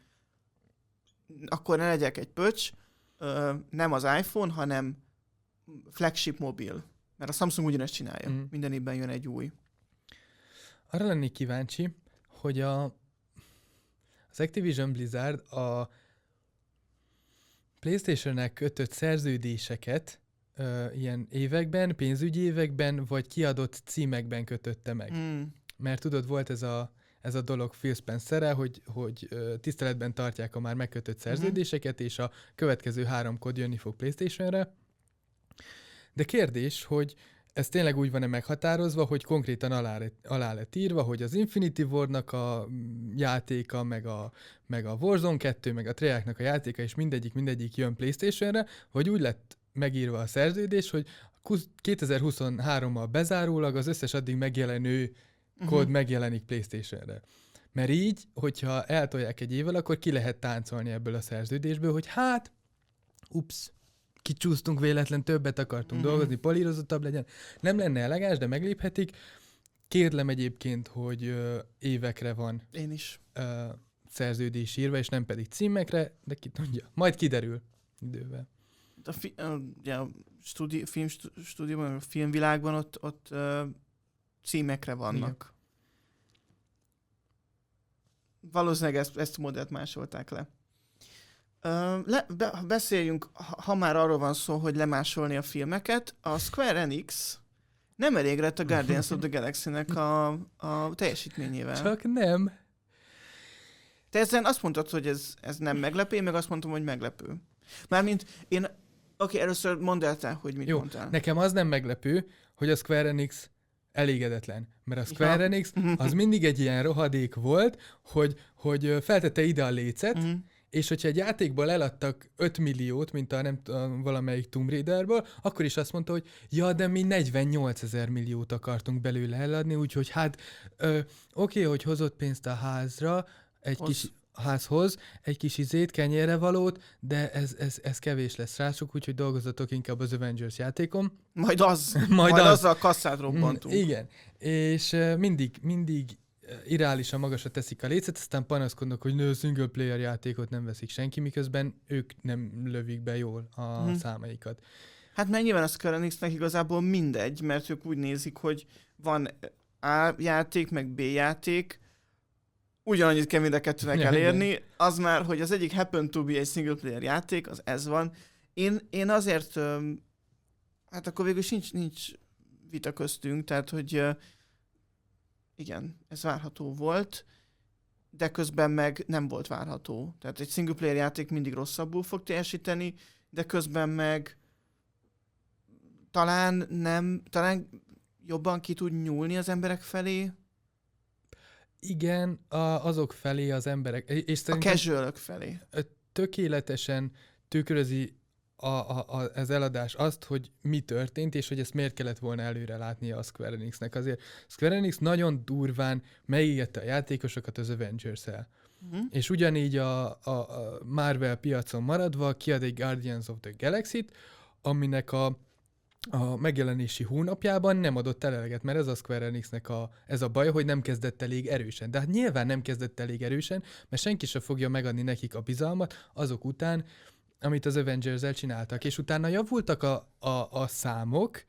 Akkor ne legyek egy pöcs, ö, nem az iPhone, hanem flagship mobil. Mert a Samsung ugyanezt csinálja. Mm. Minden évben jön egy új. Arra lennék kíváncsi, hogy a az Activision Blizzard a PlayStation-nek kötött szerződéseket ö, ilyen években, pénzügyi években, vagy kiadott címekben kötötte meg. Mm. Mert tudod, volt ez a, ez a dolog Phil Spencerrel, hogy, hogy ö, tiszteletben tartják a már megkötött szerződéseket, mm. és a következő három kód jönni fog PlayStation-re. De kérdés, hogy ez tényleg úgy van-e meghatározva, hogy konkrétan alá, alá lett írva, hogy az Infinity Ward-nak a játéka, meg a, meg a Warzone kettő, meg a Treyarchnak a játéka, és mindegyik, mindegyik jön PlayStation-re, vagy úgy lett megírva a szerződés, hogy kétezer-huszonhárommal bezárólag az összes addig megjelenő kód uh-huh. megjelenik PlayStation-re. Mert így, hogyha eltolják egy évvel, akkor ki lehet táncolni ebből a szerződésből, hogy hát, ups, kicsúsztunk véletlen, többet akartunk mm-hmm. dolgozni, polírozottabb legyen. Nem lenne elegáns, de megléphetik. Kérlem egyébként, hogy ö, évekre van Én is. Ö, szerződés írva, és nem pedig címekre, de ki tudja. Majd kiderül idővel. A, fi, a, a studi, film stúdióban, a filmvilágban ott, ott ö, címekre vannak. Igen. Valószínűleg ezt, ezt a modellt másolták le. Uh, le, be, beszéljünk, ha, ha már arról van szó, hogy lemásolni a filmeket, a Square Enix nem elég lett a Guardians of the Galaxy-nek a, a teljesítményével. Csak nem. Te ezen azt mondtad, hogy ez, ez nem meglepő, én meg azt mondtam, hogy meglepő. Mármint én... Oké, okay, először mondd el te, hogy mit Jó, mondtál. Nekem az nem meglepő, hogy a Square Enix elégedetlen. Mert a Square ja. Enix az mindig egy ilyen rohadék volt, hogy, hogy feltette ide a lécet, uh-huh. és hogyha egy játékból eladtak öt milliót, mint a, nem, a valamelyik Tomb Raiderből, akkor is azt mondta, hogy ja, de mi negyvennyolcezer milliót akartunk belőle eladni, úgyhogy hát oké, okay, hogy hozott pénzt a házra, egy Hoz. kis házhoz, egy kis izét, kenyérre valót, de ez, ez, ez kevés lesz rácsuk, úgyhogy dolgozzatok inkább az Avengers játékon. Majd az, majd, majd az. azzal kasszát robbantunk. Igen, és mindig, mindig irreálisan magasra teszik a lécet, aztán panaszkodnak, hogy nő, single player játékot nem veszik senki, miközben ők nem lövik be jól a hmm. számaikat. Hát mert nyilván a Square Enixnek igazából mindegy, mert ők úgy nézik, hogy van A játék, meg B játék, ugyanannyit kell mind a kettőnek ja, elérni, igen. Az már, hogy az egyik happen to be egy single player játék, az ez van. Én, én azért, hát akkor végül nincs, nincs vita köztünk, tehát hogy igen, ez várható volt. de közben meg nem volt várható. Tehát egy single player játék mindig rosszabbul fog teljesíteni, de közben meg talán nem, talán jobban ki tud nyúlni az emberek felé. Igen, a, azok felé az emberek, és A szerintem casualök felé. tökéletesen tükrözi a, a, a, az eladás azt, hogy mi történt, és hogy ezt miért kellett volna előre látnia a Square Enixnek. Azért Square Enix nagyon durván megégette a játékosokat az Avengers-el. Uh-huh. És ugyanígy a, a, a Marvel piacon maradva kiad egy Guardians of the Galaxy-t, aminek a, a megjelenési hónapjában nem adott el eleget, mert ez a Square Enixnek a, ez a baj, hogy nem kezdett elég erősen. De hát nyilván nem kezdett elég erősen, mert senki sem fogja megadni nekik a bizalmat azok után, amit az Avengers-el csináltak. És utána javultak a, a, a számok,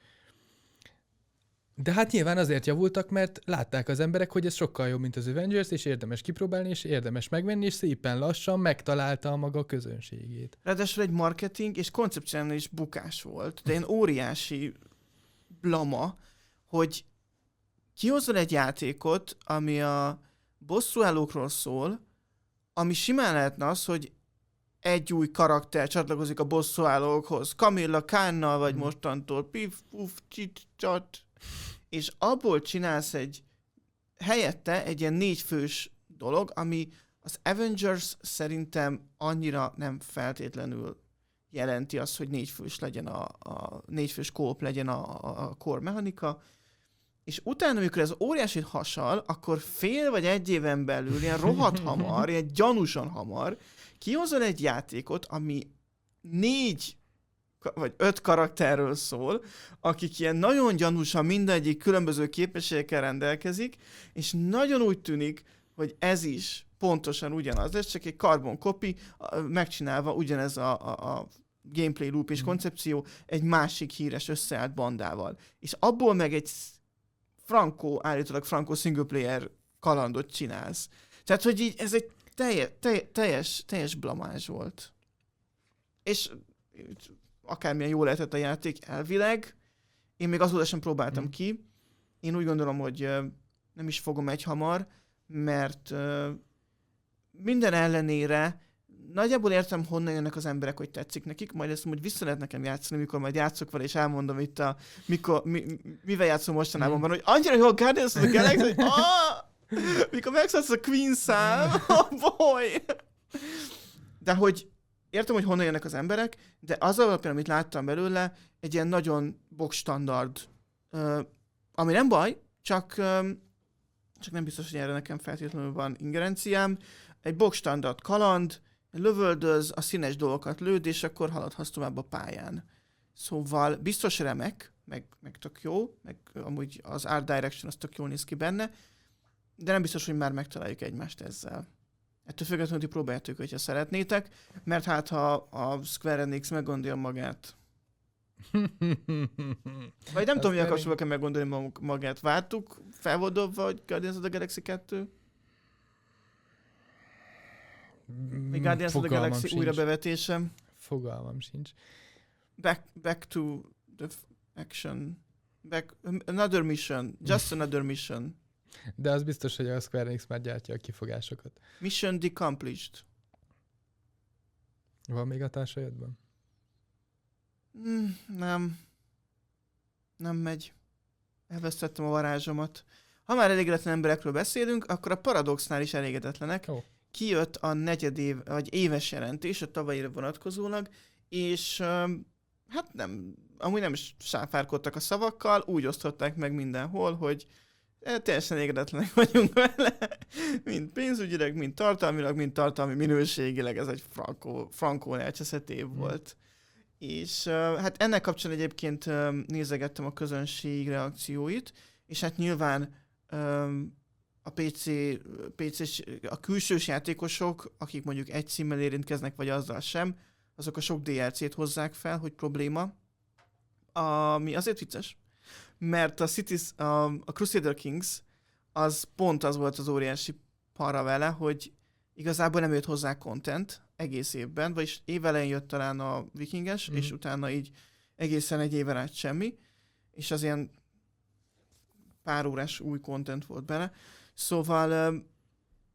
de hát nyilván azért javultak, mert látták az emberek, hogy ez sokkal jobb, mint az Avengers, és érdemes kipróbálni, és érdemes megvenni, és szépen lassan megtalálta a maga közönségét. Ráadásul egy marketing és koncepcionális bukás volt, de ilyen óriási blama, hogy kihozol egy játékot, ami a bosszúállókról szól, ami simán lehetne az, hogy egy új karakter csatlakozik a bosszúállókhoz, Camilla Khánnal vagy hmm. mostantól, pif, puf, csit, csat, és abból csinálsz egy helyette egy ilyen négyfős dolog, ami az Avengers szerintem annyira nem feltétlenül jelenti azt, hogy négyfős legyen a, a négyfős kóp legyen a, a, a core mechanika, és utána, amikor ez óriási hasal, akkor fél vagy egy éven belül, ilyen rohadt hamar, ilyen gyanúsan hamar, kihozol egy játékot, ami négy vagy öt karakterről szól, akik ilyen nagyon gyanúsan mindegyik különböző képességekkel rendelkezik, és nagyon úgy tűnik, hogy ez is pontosan ugyanaz, ez csak egy carbon copy, megcsinálva ugyanez a, a, a gameplay loop és koncepció egy másik híres összeállt bandával. És abból meg egy Franco, állítólag Franco single player kalandot csinálsz. Tehát, hogy így ez egy teljes, teljes, teljes blamázs volt. És akármilyen jól lehetett a játék elvileg, én még azóta sem próbáltam mm. ki. Én úgy gondolom, hogy nem is fogom egy hamar, mert minden ellenére nagyjából értem, honnan jönnek az emberek, hogy tetszik nekik, majd ezt majd vissza lehet nekem játszani, mikor majd játszok vele, és elmondom itt a, mikor, mi, mivel játszom mostanában, mm. hogy annyira jó a Guardians of the Galaxy, hogy ah! Mikor megszólsz a Queen szám, oh boy! De hogy értem, hogy honnan jönnek az emberek, de az alapján, amit láttam belőle, egy ilyen nagyon box-standard, uh, ami nem baj, csak, um, csak nem biztos, hogy erre nekem feltétlenül van ingerenciám. Egy box-standard kaland, lövöldöz, a színes dolgokat lőd, és akkor haladhatsz tovább a pályán. Szóval biztos remek, meg, meg tök jó, meg amúgy az art direction az tök jól néz ki benne, de nem biztos, hogy már megtaláljuk egymást ezzel. Ettől függetlenül próbáljátok, hogyha szeretnétek, mert hát ha a Square Enix meggondolja magát. Vagy nem tudom, hogy akarsz meggondolni magát. Vártuk, fel volt dobva, hogy Guardians of the Galaxy kettő? Még Guardians of the Galaxy sincs. Újra bevetése. Fogalmam sincs. Back, back to the action. Back, another mission. Just another mission. De az biztos, hogy a Square Enix már gyártja a kifogásokat. Mission accomplished. Van még a társajadban? Mm, nem. Nem megy. Elvesztettem a varázsomat. Ha már elégedetlen emberekről beszélünk, akkor a Paradoxnál is elégedetlenek. Oh. Kijött a negyedév, vagy éves jelentés a tavalyira vonatkozólag, és um, hát nem, amúgy nem is sáfárkodtak a szavakkal, úgy osztották meg mindenhol, hogy teljesen elégedetlenek vagyunk vele, mind pénzügyileg, mind tartalmilag, mind tartalmi minőségileg, ez egy frankó, frankó elcseszett év mm. volt. És uh, hát ennek kapcsán egyébként um, nézegettem a közönség reakcióit, és hát nyilván um, a pé cé, pé cés, a külsős játékosok, akik mondjuk egy címmel érintkeznek, vagy azzal sem, azok a sok dé el cét hozzák fel, hogy probléma, ami azért vicces, mert a, Cities, a, a Crusader Kings az pont az volt az óriási para vele, hogy igazából nem jött hozzá content egész évben, vagyis évelején jött talán a Vikinges, mm. és utána így egészen egy éven át semmi, és az ilyen pár órás új content volt benne. Szóval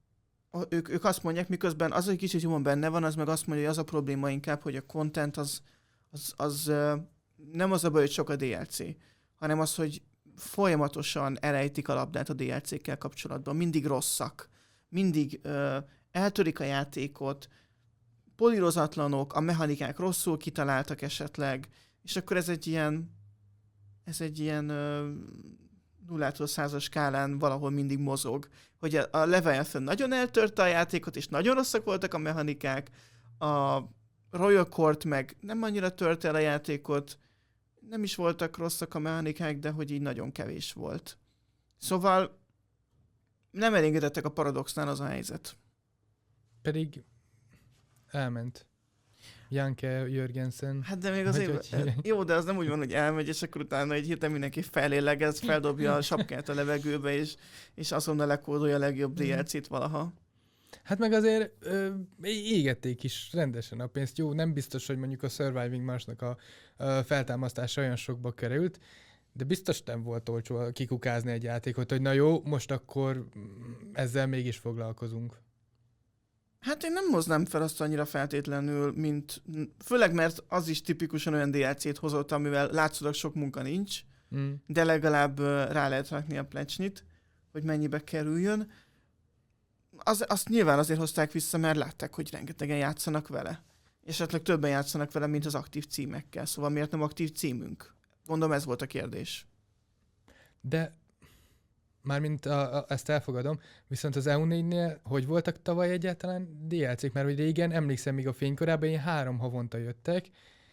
a, ők, ők azt mondják, miközben az, hogy kicsit jobban benne van, az meg azt mondja, hogy az a probléma inkább, hogy a content az, az, az nem az a baj, hogy sok a dé el cé, hanem az, hogy folyamatosan elejtik a labdát a dé el cé-kkel kapcsolatban. Mindig rosszak. Mindig uh, eltörik a játékot, polírozatlanok, a mechanikák rosszul kitaláltak esetleg, és akkor ez egy ilyen ez egy ilyen uh, nullától százas skálán valahol mindig mozog. Hogy a, a Leviathan nagyon eltörte a játékot, és nagyon rosszak voltak a mechanikák, a Royal Court meg nem annyira törte el a játékot, nem is voltak rosszak a mechanikák, de hogy így nagyon kevés volt. Szóval nem elégedettek a Paradoxnál az a helyzet. Pedig elment. Janke Jörgensen. Hát de még azért, jó, de az nem úgy van, hogy elmegy, és akkor utána egy hirtelen mindenki felélegez, feldobja a sapkát a levegőbe, és, és azonnal lekódolja a legjobb dé el cét valaha. Hát meg azért ö, égették is rendesen a pénzt. Jó, nem biztos, hogy mondjuk a Surviving Marsnak a, a feltámasztása olyan sokba került, de biztos nem volt olcsó kikukázni egy játékot, hogy na jó, most akkor ezzel mégis foglalkozunk. Hát én nem hoznám fel azt annyira feltétlenül, mint... Főleg, mert az is tipikusan olyan dé el cét hozott, amivel látszólag sok munka nincs, mm. de legalább rá lehet rakni a plecsnit, hogy mennyibe kerüljön. Az, azt nyilván azért hozták vissza, mert látták, hogy rengetegen játszanak vele. És esetleg többen játszanak vele, mint az aktív címekkel. Szóval miért nem aktív címünk? Gondolom ez volt a kérdés. De mármint a, a, ezt elfogadom, viszont az E U négynél hogy voltak tavaly egyáltalán dé el cék? Mert hogy régen, emlékszem, még a fénykorában ilyen három havonta jöttek,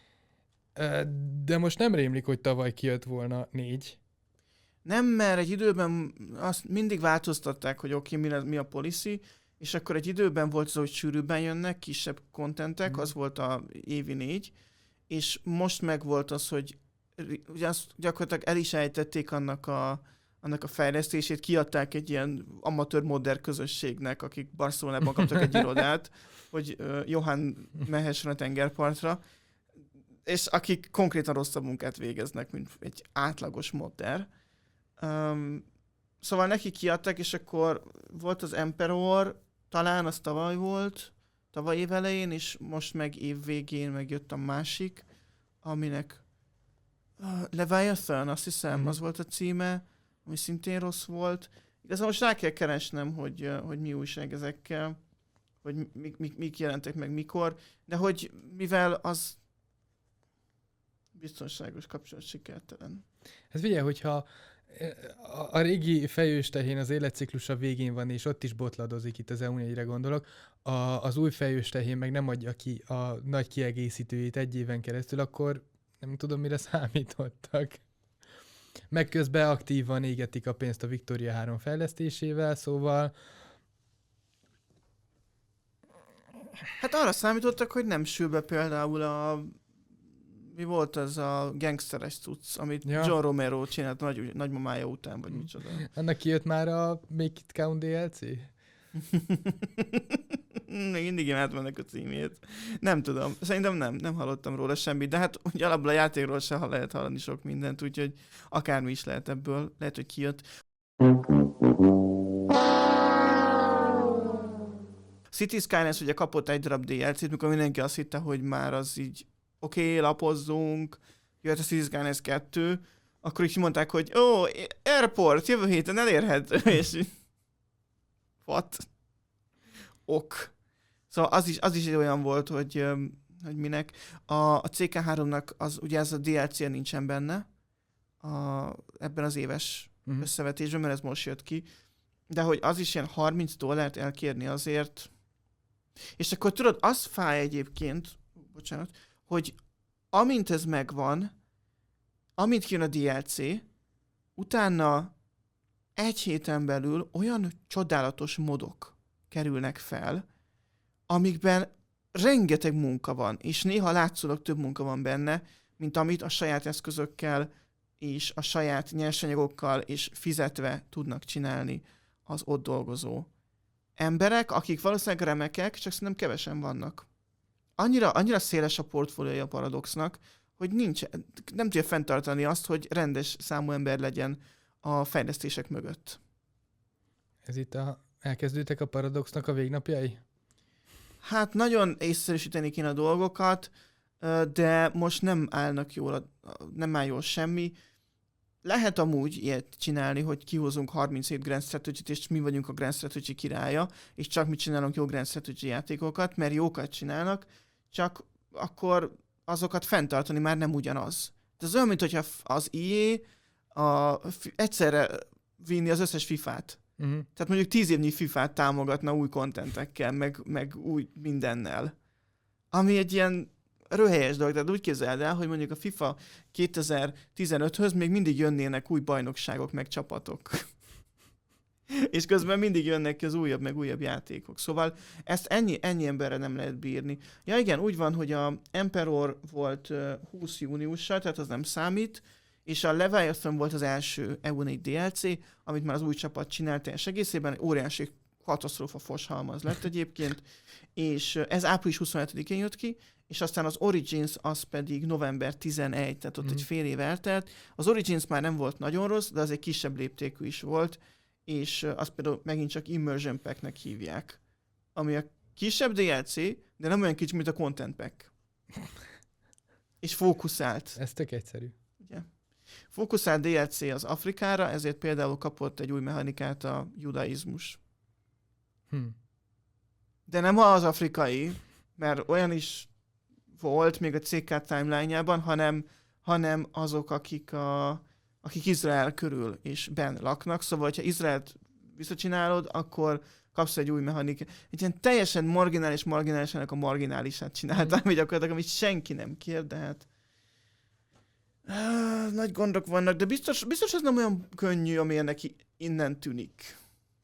de most nem rémlik, hogy tavaly kijött volna négy. Nem, mert egy időben azt mindig változtatták, hogy oké, okay, mi, mi a policy, és akkor egy időben volt az, hogy sűrűbben jönnek, kisebb kontentek, mm. az volt a évi négy, és most meg volt az, hogy ugye azt gyakorlatilag el is ejtették annak a, annak a fejlesztését, kiadták egy ilyen amatőr modder közösségnek, akik Barcelonában kaptak egy irodát, hogy uh, Johan mehessen a tengerpartra, és akik konkrétan rosszabb munkát végeznek, mint egy átlagos modder. Um, szóval neki kiadtak, és akkor volt az Emperor, talán az tavaly volt, tavaly év elején, és most meg év végén megjött a másik, aminek uh, Leviathan, azt hiszem, mm-hmm. az volt a címe, ami szintén rossz volt. Igazából most rá kell keresnem, hogy, uh, hogy mi újság ezekkel, hogy mik, mik, mik jelentek meg mikor, de hogy mivel az biztonságos kapcsolat sikertelen. Ez figyelj, hogyha a régi fejőstehén az életciklusa végén van, és ott is botladozik, itt az E U négyre gondolok, a, az új fejőstehén meg nem adja ki a nagy kiegészítőjét egy éven keresztül, akkor nem tudom, mire számítottak. Meg közben aktívan égetik a pénzt a Victoria három fejlesztésével, szóval... Hát arra számítottak, hogy nem sül be például a... Mi volt az a gangsteres cucc, amit ja. John Romero csinált nagy, nagymamája után, vagy micsoda. Annak kijött már a Make It Count dé el cé? Még mindig átmennek a címét. Nem tudom. Szerintem nem. Nem hallottam róla semmit. De hát ugye alapból a játékról se lehet hallani sok mindent, úgyhogy akármi is lehet ebből. Lehet, hogy kijött. City Skylines ugye kapott egy darab dé el cét, mikor mindenki azt hitte, hogy már az így oké, okay, lapozzunk, jöhet a City Skylines kettő, akkor így mondták, hogy ó, oh, Airport, jövő héten elérhető, és what? Ok. Szóval az is, az is egy olyan volt, hogy, hogy minek. A, a cé ká háromnak az, ugye ez a dé el cé nincsen benne a, ebben az éves mm. összevetésben, mert ez most jött ki, de hogy az is ilyen harminc dollárt elkérni azért, és akkor tudod, az fáj egyébként, bocsánat, hogy amint ez megvan, amint kijön a dé el cé, utána egy héten belül olyan csodálatos modok kerülnek fel, amikben rengeteg munka van, és néha látszólag több munka van benne, mint amit a saját eszközökkel és a saját nyersanyagokkal és fizetve tudnak csinálni az ott dolgozó emberek, akik valószínűleg remekek, csak szerintem kevesen vannak. Annyira, annyira széles a portfóliója a Paradoxnak, hogy nincs, nem tudja fenntartani azt, hogy rendes számú ember legyen a fejlesztések mögött. Ez itt a Elkezdődtek a Paradoxnak a végnapjai? Hát nagyon észszerűsíteni kéne a dolgokat, de most nem állnak jól, nem áll jól semmi. Lehet amúgy ilyet csinálni, hogy kihozunk harminchét Grand Strategy-t, és mi vagyunk a Grand Strategy királya, és csak mi csinálunk jó Grand Strategy játékokat, mert jókat csinálnak, csak akkor azokat fenntartani már nem ugyanaz. Ez olyan, mint hogyha az i á a, egyszerre vinni az összes fifát. Uh-huh. Tehát mondjuk tíz évnyi fifát támogatna új kontentekkel, meg, meg új mindennel. Ami egy ilyen röhelyes dolog, tehát úgy képzeld el, hogy mondjuk a FIFA kétezer-tizenöthöz még mindig jönnének új bajnokságok, meg csapatok. És közben mindig jönnek ki az újabb, meg újabb játékok. Szóval ezt ennyi, ennyi emberre nem lehet bírni. Ja igen, úgy van, hogy a Emperor volt uh, húsz júniussal, tehát az nem számít, és a Leviathan volt az első E U négy dé el cé, amit már az új csapat csinált teljes egészében, óriási katasztrófa foshalmaz lett egyébként, és ez április huszonhetedikén jött ki, és aztán az Origins az pedig november tizenegy, tehát ott mm. egy fél év eltelt. Az Origins már nem volt nagyon rossz, de az egy kisebb léptékű is volt, és azt például megint csak Immersion Pack-nek hívják, ami a kisebb dé el cé, de nem olyan kicsi, mint a Content Pack. És fókuszált. Ez tök egyszerű. Ugye? Fókuszált dé el cé az Afrikára, ezért például kapott egy új mechanikát, a judaizmus. Hm. De nem az afrikai, mert olyan is volt még a cé ká timeline-jában, hanem, hanem azok, akik, a, akik Izrael körül és benn laknak. Szóval, ha Izraelt visszacsinálod, akkor kapsz egy új mechanikát. Egy ilyen teljesen marginális, marginálisának a marginálisát csináltam, hogy gyakorlatilag, amit senki nem kér, de hát ah, nagy gondok vannak, de biztos, biztos ez nem olyan könnyű, amilyen neki innen tűnik.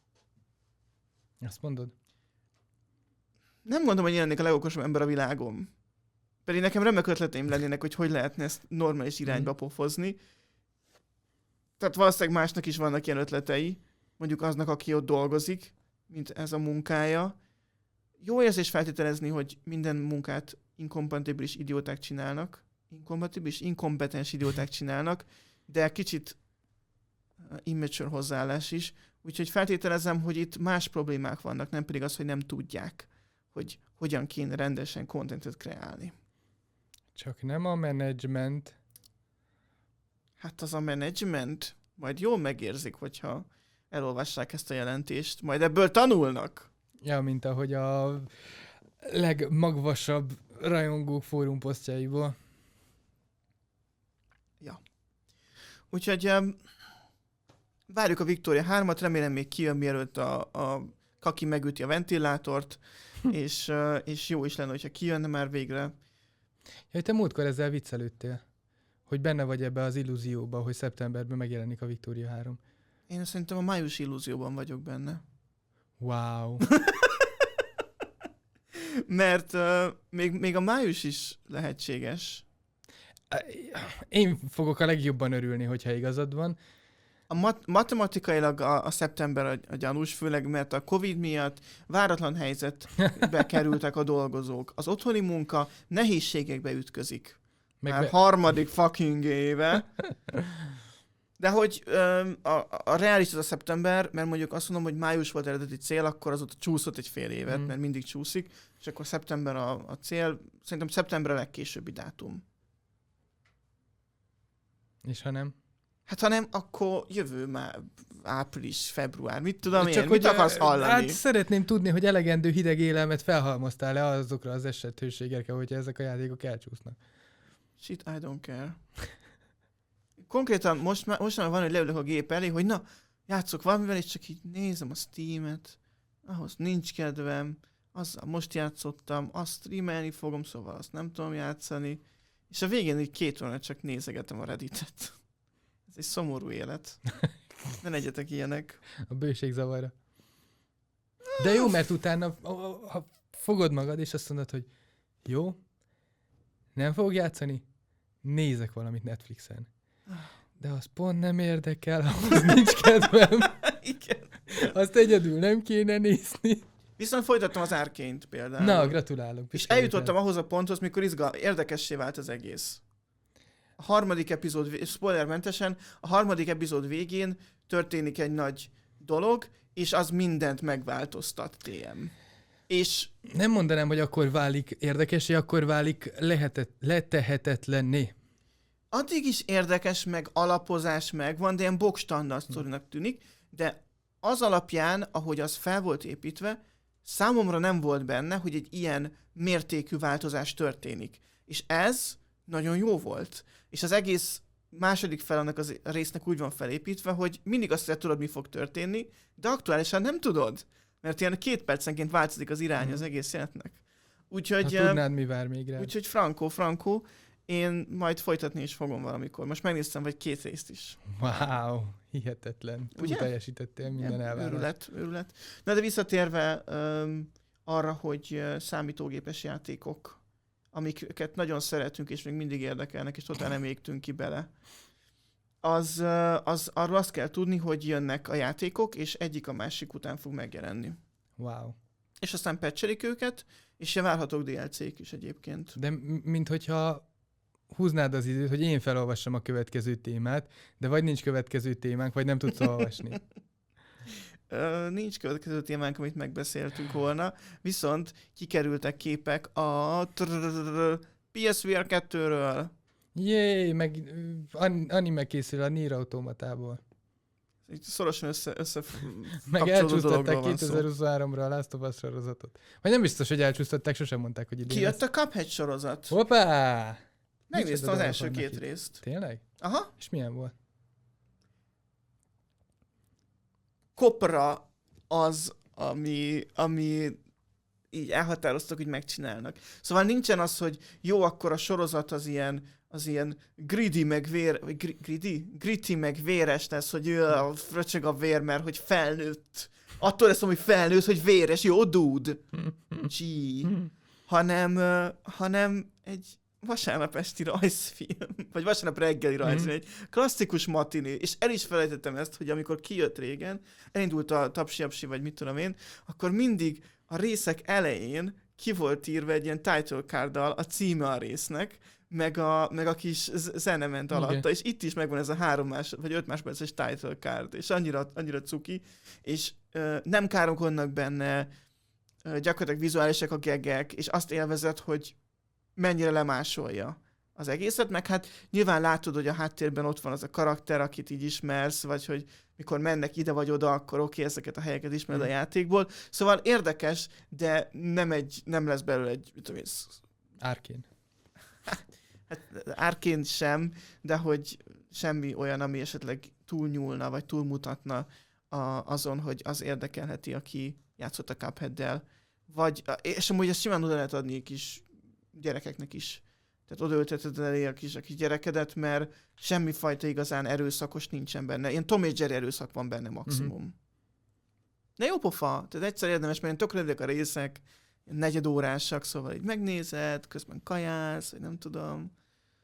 Azt mondod? Nem mondom, hogy én lennék a legokosabb ember a világon. Pedig nekem remek ötleteim lennének, hogy hogy lehetne ezt normális irányba pofozni. Tehát valószínűleg másnak is vannak ilyen ötletei, mondjuk aznak, aki ott dolgozik, mint ez a munkája. Jó érzés feltételezni, hogy minden munkát inkompatibilis idióták csinálnak. Inkompatibilis, inkompetens idióták csinálnak, de kicsit immature hozzáállás is. Úgyhogy feltételezem, hogy itt más problémák vannak, nem pedig az, hogy nem tudják, hogy hogyan kéne rendesen contentet kreálni. Csak nem a menedzsment. Hát az a menedzsment majd jól megérzik, hogyha elolvassák ezt a jelentést, majd ebből tanulnak. Ja, mint ahogy a legmagvasabb rajongók fórum posztjaiból. Ja. Úgyhogy um, várjuk a Victoria hármat, remélem még kijön, mielőtt a, a Kaki megüti a ventilátort, és, uh, és jó is lenne, hogyha kijönne már végre. Ja, te múltkor ezzel viccelődtél, hogy benne vagy ebbe az illúzióba, hogy szeptemberben megjelenik a Victoria három. Én szerintem a május illúzióban vagyok benne. Wow. Mert uh, még, még a május is lehetséges. Én fogok a legjobban örülni, hogyha igazad van. A mat- matematikailag a, a szeptember a, a gyanús, főleg mert a Covid miatt váratlan helyzetbe kerültek a dolgozók. Az otthoni munka nehézségekbe ütközik. Meg Már be... harmadik fucking éve. De hogy ö, a, a reális az a szeptember, mert mondjuk azt mondom, hogy május volt eredeti cél, akkor azóta csúszott egy fél évet, mm. mert mindig csúszik, és akkor szeptember a, a cél. Szerintem szeptember a legkésőbbi dátum. És ha nem? Hát ha nem, akkor jövő már április, február, mit tudom én, Csak mit hogy, akarsz hallani? Hát szeretném tudni, hogy elegendő hideg élelmet felhalmoztál-e azokra az esethőségekre, hogyha ezek a játékok elcsúsznak. Shit, I don't care. Konkrétan most már, most már van, hogy leülök a gép elé, hogy na, játszok valamivel, és csak így nézem a Steamet, ahhoz nincs kedvem, azzal most játszottam, azt streamelni fogom, szóval azt nem tudom játszani, és a végén így két óra csak nézegetem a Redditet. Ez egy szomorú élet. Ne legyetek ilyenek. A bőség zavarra. De jó, mert utána ha fogod magad, és azt mondod, hogy jó, nem fogok játszani, nézek valamit Netflixen. De az pont nem érdekel, ahhoz nincs kedvem. Igen. Azt egyedül nem kéne nézni. Viszont folytattam az Arcane-t például. Na, gratulálok. És eljutottam ahhoz a ponthoz, mikor izgal, érdekessé vált az egész. A harmadik epizód, spoilermentesen, a harmadik epizód végén történik egy nagy dolog, és az mindent megváltoztat té em. És nem mondanám, hogy akkor válik érdekessé, akkor válik lehetet, letehetetlenné. addig is érdekes, meg alapozás megvan, de ilyen box standard sztorinak tűnik, de az alapján, ahogy az fel volt építve, számomra nem volt benne, hogy egy ilyen mértékű változás történik. És ez nagyon jó volt. És az egész második fel annak az résznek úgy van felépítve, hogy mindig azt tudod, mi fog történni, de aktuálisan nem tudod. Mert ilyen két percenként változik az irány mm. az egész jelenetnek. Úgyhogy... Ha tudnád, mi vár még rá. Úgyhogy Franco, Franco, én majd folytatni is fogom valamikor. Most megnéztem, vagy két részt is. Wow, hihetetlen. Túl Ugye? teljesítettél minden Ja, elvárást. őrület, őrület. Na de visszatérve um, arra, hogy uh, számítógépes játékok, amiket nagyon szeretünk, és még mindig érdekelnek, és totál nem égtünk ki bele. Az, uh, az, arról azt kell tudni, hogy jönnek a játékok, és egyik a másik után fog megjelenni. Wow. És aztán patchelik őket, és várhatók dé el cé-k is egyébként. De m- mint hogyha húznád az időt, hogy én felolvassam a következő témát, de vagy nincs következő témánk, vagy nem tudsz olvasni. Uh, nincs következő témánk, amit megbeszéltünk volna, viszont kikerültek képek a pé es vé er kettőről. Jéj, meg an- anime készül a Nier Automatából. Szorosan össze, össze Meg kapcsolódó elcsúsztatták dologról van szó. kétezer-huszonháromra a Last of Us sorozatot. Vagy nem biztos, hogy elcsúsztatták, sosem mondták, hogy idén Kijött lesz. a Cuphead sorozat. Hoppá! Megnéztem az Micsoda első dolgok két vannak itt. részt. Tényleg? Aha. És milyen volt? Kopra az, ami, ami így elhatároztak, hogy megcsinálnak. Szóval nincsen az, hogy jó, akkor a sorozat az ilyen, az ilyen greedy, meg vér, vagy gri, greedy? Gritty, meg véres lesz, hogy ő a fröcsög a vér, mert hogy felnőtt. Attól lesz, hogy felnőtt, hogy véres, jó, dude. Gee. Hanem, uh, hanem egy vasárnap esti rajzfilm, vagy vasárnap reggeli rajzfilm, egy klasszikus matiné, és el is felejtettem ezt, hogy amikor kijött régen, elindult a Tapsi-Apsi, vagy mit tudom én, akkor mindig a részek elején ki volt írva egy ilyen title carddal a címe a résznek, meg a, meg a kis zene ment alatta, okay. És itt is megvan ez a három más, vagy öt másodperces title card, és annyira, annyira cuki, és uh, nem káromkodnak benne, uh, gyakorlatilag vizuálisak a gegek, és azt élvezed, hogy mennyire lemásolja az egészet, meg hát nyilván látod, hogy a háttérben ott van az a karakter, akit így ismersz, vagy hogy mikor mennek ide vagy oda, akkor oké, okay, ezeket a helyeket ismered mm. a játékból. Szóval érdekes, de nem, egy, nem lesz belőle egy, mit tudom én... Arkane. Hát Arkane sem, de hogy semmi olyan, ami esetleg túlnyúlna, vagy túlmutatna a, azon, hogy az érdekelheti, aki játszott a Cupheaddel. Vagy, és amúgy ezt simán oda lehet adni kis gyerekeknek is. Tehát odaülteted elé a kis, a kis gyerekedet, mert semmifajta igazán erőszakos nincsen benne. Ilyen Tom és Jerry erőszak van benne maximum. Mm-hmm. De jó pofa, tehát egyszer érdemes, mert tök rövidek a részek, negyedórásak, szóval így megnézed, közben kajálsz, vagy nem tudom.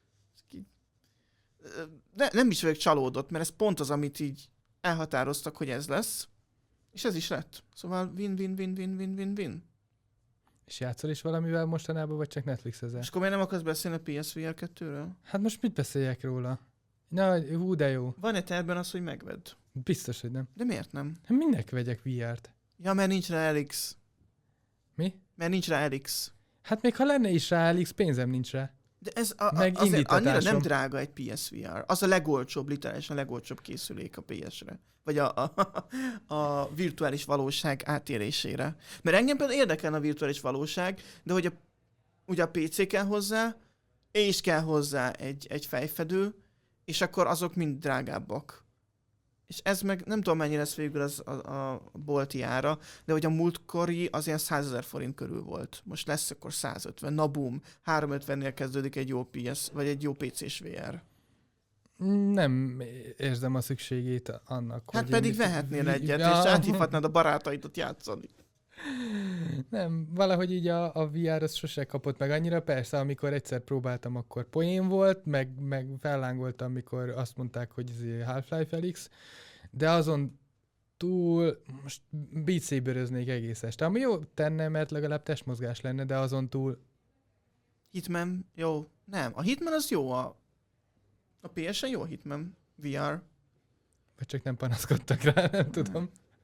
De nem is vagyok csalódott, mert ez pont az, amit így elhatároztak, hogy ez lesz. És ez is lett. Szóval win-win-win-win-win-win-win. És játszol is valamivel mostanában, vagy csak Netflixezel? És akkor miért nem akarsz beszélni a pé es vé er kettőről? Hát most mit beszéljek róla? Na, hú, de jó. Van-e tervben az, hogy megvedd? Biztos, hogy nem. De miért nem? Hát minek vegyek vé er-t? Ja, mert nincs rá el iksz. Mi? Mert nincs rá el iksz. Hát még ha lenne is rá el iksz, pénzem nincs rá. De ez a, a, Meg azért annyira nem indítatásom. drága egy pé es vé er. Az a legolcsóbb, literálisan a legolcsóbb készülék a pé es-re. Vagy a, a, a virtuális valóság átélésére. Mert engem például érdekelne a virtuális valóság, de hogy a, ugye a pé cé kell hozzá, és kell hozzá egy, egy fejfedő, és akkor azok mind drágábbak. És ez meg nem tudom mennyi lesz végül az a, a bolti ára, de hogy a múltkori az ilyen százezer forint körül volt. Most lesz akkor százötven. Na bum, háromszázötvennél kezdődik egy jó pé es, vagy egy jó pé cés vé er. Nem érzem a szükségét annak, Hát hogy pedig én- vehetnél egyet, Ja. és áthívhatnád a barátaidat játszani. Nem, valahogy így a, a vé er az sose kapott meg annyira. Persze, amikor egyszer próbáltam, akkor poén volt, meg, meg fellángoltam, amikor azt mondták, hogy ez Half-Life Felix, de azon túl most Beat Saberöznék egész este. Ami jó tenne, mert legalább testmozgás lenne, de azon túl Hitman, jó. Nem, a Hitman az jó, a, a pé es-en jó a Hitman vé er. vagy csak nem panaszkodtak rá, nem tudom.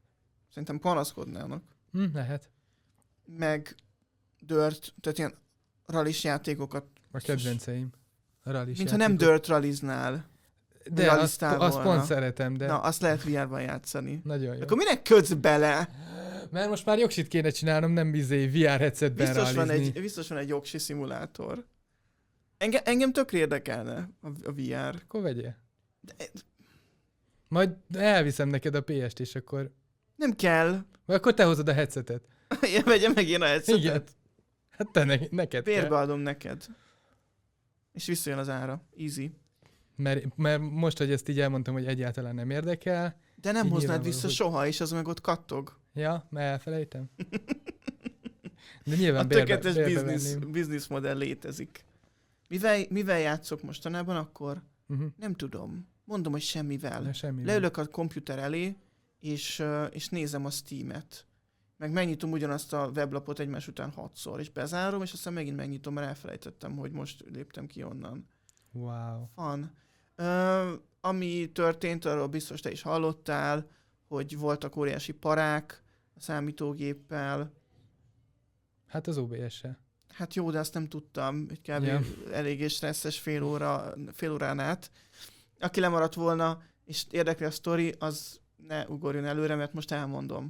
Szerintem panaszkodnának. Hm, lehet. Meg Dirt, tehát ilyen rallis játékokat. A kedvenceim. A rallis Mintha nem játékok. Dirt ralliznál. De azt, ralisztál azt volna. pont szeretem, de Na, azt lehet vé er-ban játszani. nagyon jó. Akkor minek kötsz bele? Mert most már jogsit kéne csinálnom, nem bizé vé er headsetben Biztos van, rallizni. egy, biztos van egy jogsi szimulátor. Enge, engem tökre érdekelne a, a vé er. Akkor vegyél. De, Majd elviszem neked a pé est, és akkor... nem kell. Vagy akkor te hozod a headsetet. Én vegyem meg én a headsetet. Igen. Hát te ne, neked Bérbe kell. adom neked. És visszajön az ára. Easy. Mert, mert most, hogy ezt így elmondtam, hogy egyáltalán nem érdekel. De nem Így hoznád nyilvánvaló, vissza hogy- soha, és az meg ott kattog. Ja, mert elfelejtem. De nyilván A bérbe, tökéletes bérbe business, venném. business modell létezik. Mivel, mivel játszok mostanában akkor? Uh-huh. Nem tudom. Mondom, hogy semmivel. Na, semmi. Leülök a komputer elé, és, uh, és nézem a Steam-et. Meg megnyitom ugyanazt a weblapot egymás után hatszor, és bezárom, és aztán megint megnyitom, mert elfelejtettem, hogy most léptem ki onnan. Wow. Van. Uh, ami történt, arról biztos te is hallottál, hogy voltak óriási parák a számítógéppel. Hát az ó bé es-sel. Hát jó, de azt nem tudtam, hogy kb. Ja. Eléggé stresszes fél, óra, fél órán át. Aki lemaradt volna, és érdekli a sztori, az ne ugorjon előre, mert most elmondom.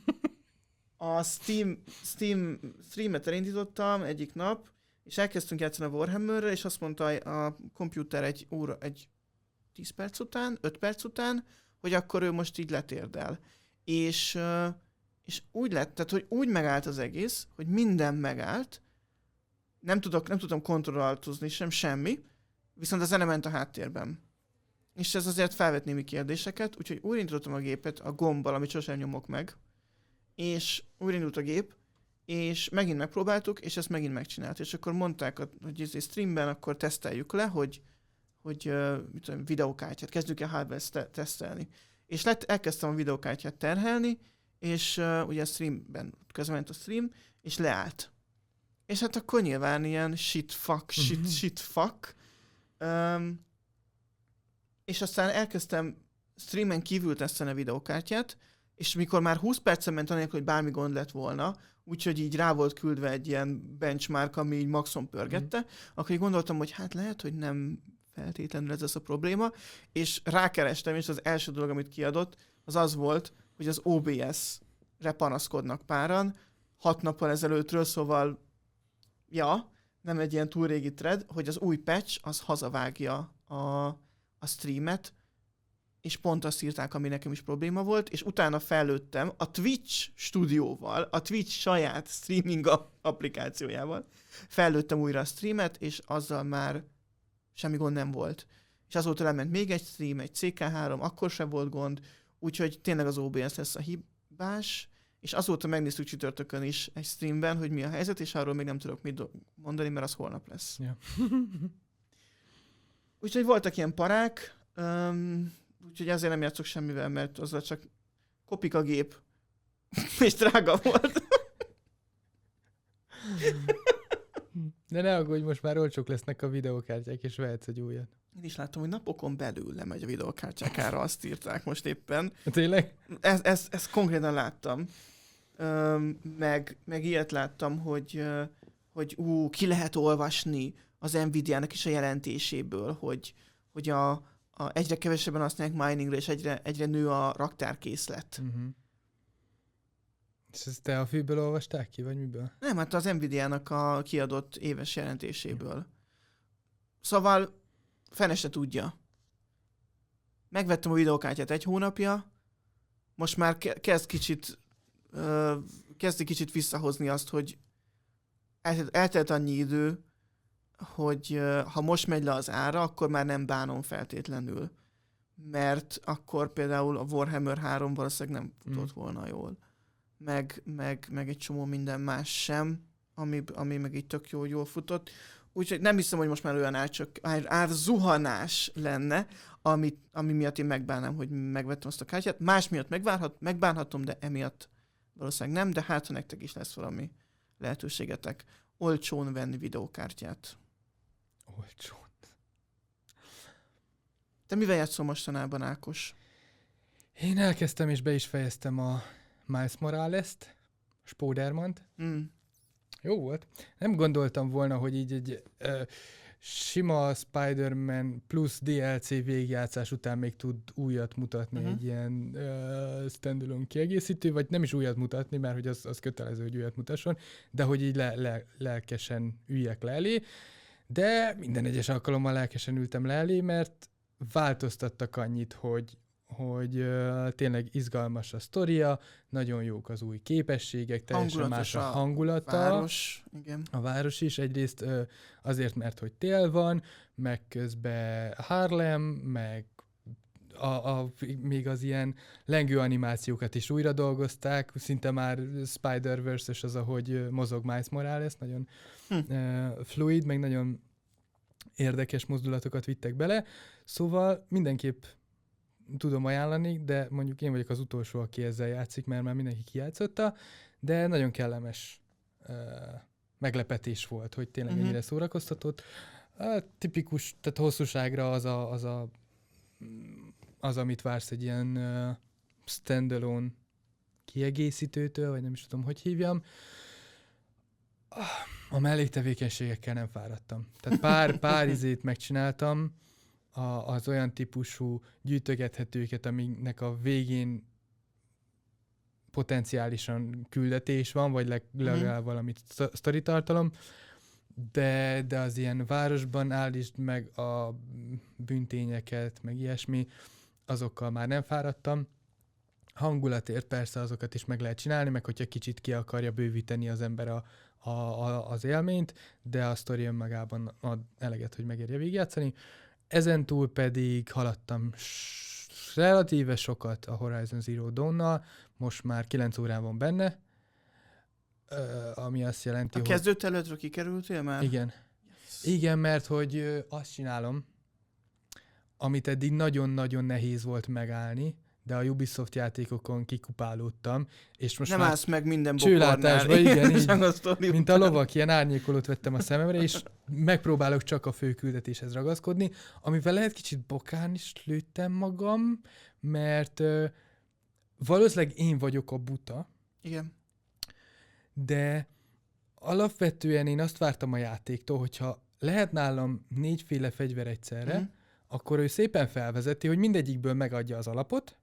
A Steam, Steam streamet elindítottam egyik nap, és elkezdtünk játszani a Warhammerrel, és azt mondta a komputer egy óra, egy tíz perc után, öt perc után, hogy akkor ő most így letérdel. És, ö, és úgy lett, tehát hogy úgy megállt az egész, hogy minden megállt, nem, tudok, nem tudtam kontrolláltozni sem semmi, viszont a zene ment a háttérben. És ez azért felvet némi kérdéseket, úgyhogy újraindítottam a gépet a gombbal, amit sosem nyomok meg, és újraindult a gép, és megint megpróbáltuk, és ezt megint megcsinált. És akkor mondták, hogy ez streamben akkor teszteljük le, hogy, hogy uh, mit tudom, videókártyát, kezdjük el hardware tesztelni. És lett, elkezdtem a videókártyát terhelni, és uh, ugye a streamben közben ment a stream, és leállt. És hát akkor nyilván ilyen shit, fuck, shit, Mhm. shit, fuck. Um, és aztán elkezdtem streamen kívül tesztelni a videókártyát, és mikor már húsz percen ment anélkül, hogy bármi gond lett volna, úgyhogy így rá volt küldve egy ilyen benchmark, ami így maximum pörgette, mm. akkor így gondoltam, hogy hát lehet, hogy nem feltétlenül ez az a probléma, és rákerestem, és az első dolog, amit kiadott, az az volt, hogy az o bé es-re panaszkodnak páran, hat nappal ezelőttről, szóval ja, nem egy ilyen túl régi thread, hogy az új patch az hazavágja a, a streamet, és pont azt írták, ami nekem is probléma volt, és utána fejlődtem a Twitch stúdióval, a Twitch saját streaming applikációjával, fejlődtem újra a streamet, és azzal már semmi gond nem volt. És azóta lement még egy stream, egy cé ká három, akkor sem volt gond, úgyhogy tényleg az o bé es lesz a hibás, és azóta megnéztük csütörtökön is egy streamben, hogy mi a helyzet, és arról még nem tudok mit mondani, mert az holnap lesz. Ja. Úgyhogy voltak ilyen parák, um, úgyhogy azért nem játszok semmivel, mert azzal csak kopik a gép, és drága volt. De ne aggódj, most már olcsók lesznek a videókártyák, és vehetsz egy újat. Én is láttam, hogy napokon belül lemegy a videókártyák ára, azt írták most éppen. Tényleg? Ezt, ezt, ezt konkrétan láttam. Öm, meg, meg ilyet láttam, hogy, hogy ú, ki lehet olvasni az Nvidia-nak is a jelentéséből, hogy, hogy a, a egyre kevesebben használják miningra, és egyre, egyre nő a raktárkészlet. Uh-huh. És ezt te a fűből olvasták ki, vagy miből? Nem, hát az Nvidia-nak a kiadott éves jelentéséből. Szóval fene se tudja. Megvettem a videókártyát egy hónapja, most már ke- kezd kicsit uh, kezdi kicsit visszahozni azt, hogy eltelt, eltelt annyi idő, hogy uh, ha most megy le az ára, akkor már nem bánom feltétlenül. Mert akkor például a Warhammer három valószínűleg nem futott mm. volna jól. Meg, meg, meg egy csomó minden más sem, ami, ami meg így tök jó, jól futott. Úgyhogy nem hiszem, hogy most már olyan árcsök, ár, árzuhanás lenne, ami, ami miatt én megbánnám, hogy megvettem azt a kártyát. Más miatt megvárhat, megbánhatom, de emiatt valószínűleg nem, de hát ha nektek is lesz valami lehetőségetek olcsón venni videókártyát. Olcsón. Te mivel játszol mostanában, Ákos? Én elkezdtem és be is fejeztem a Miles Morales-t, Spider-Man-t. Mm. Jó volt. Nem gondoltam volna, hogy így egy uh, sima Spider-Man plusz dé el cé végigjátszás után még tud újat mutatni, uh-huh. egy ilyen uh, standalone kiegészítő, vagy nem is újat mutatni, mert hogy az, az kötelező, hogy újat mutasson, de hogy így le, le, lelkesen üljek le elé. De minden egyes alkalommal lelkesen ültem le elé, mert változtattak annyit, hogy hogy uh, tényleg izgalmas a sztoria, nagyon jók az új képességek, teljesen más a hangulata. A város, igen. A város is egyrészt uh, azért, mert hogy tél van, meg közben Harlem, meg a, a, még az ilyen lengő animációkat is újra dolgozták, szinte már Spider-Verse-es az, ahogy mozog Miles Morales, nagyon hm. uh, fluid, meg nagyon érdekes mozdulatokat vittek bele, szóval mindenképp tudom ajánlani, de mondjuk én vagyok az utolsó, aki ezzel játszik, mert már mindenki kijátszotta, de nagyon kellemes uh, meglepetés volt, hogy tényleg uh-huh. ennyire szórakoztatott. A tipikus, tehát hosszúságra az, a, az, a, az amit vársz egy ilyen uh, standalone kiegészítőtől, vagy nem is tudom, hogy hívjam. A melléktevékenységekkel nem fáradtam. Tehát pár, pár izét megcsináltam, A, az olyan típusú gyűjtögethetőket, aminek a végén potenciálisan küldetés van, vagy leg, legalább valami sztori tartalom, de, de az ilyen városban állítsd meg a büntényeket, meg ilyesmi, azokkal már nem fáradtam. Hangulatért persze azokat is meg lehet csinálni, meg hogyha kicsit ki akarja bővíteni az ember a, a, a, az élményt, de a sztori önmagában ad eleget, hogy megérje végigjátszani. Ezen túl pedig haladtam s- relatíve sokat a Horizon Zero Dawn-nal, most már kilenc órán van benne, ö, ami azt jelenti, a hogy... A kezdőt előttről kikerültél már? Igen. Yes. Igen, mert hogy ö, azt csinálom, amit eddig nagyon-nagyon nehéz volt megállni, de a Ubisoft játékokon kikupálódtam, és most nem már állsz meg minden csőlátásban, igen, így, a mint a lovak, ilyen árnyékolót vettem a szememre, és megpróbálok csak a fő küldetéshez ragaszkodni, amivel lehet kicsit bokán is lőttem magam, mert uh, valószínűleg én vagyok a buta. Igen. De alapvetően én azt vártam a játéktól, hogyha lehet nálam négyféle fegyver egyszerre, mm. akkor ő szépen felvezeti, hogy mindegyikből megadja az alapot,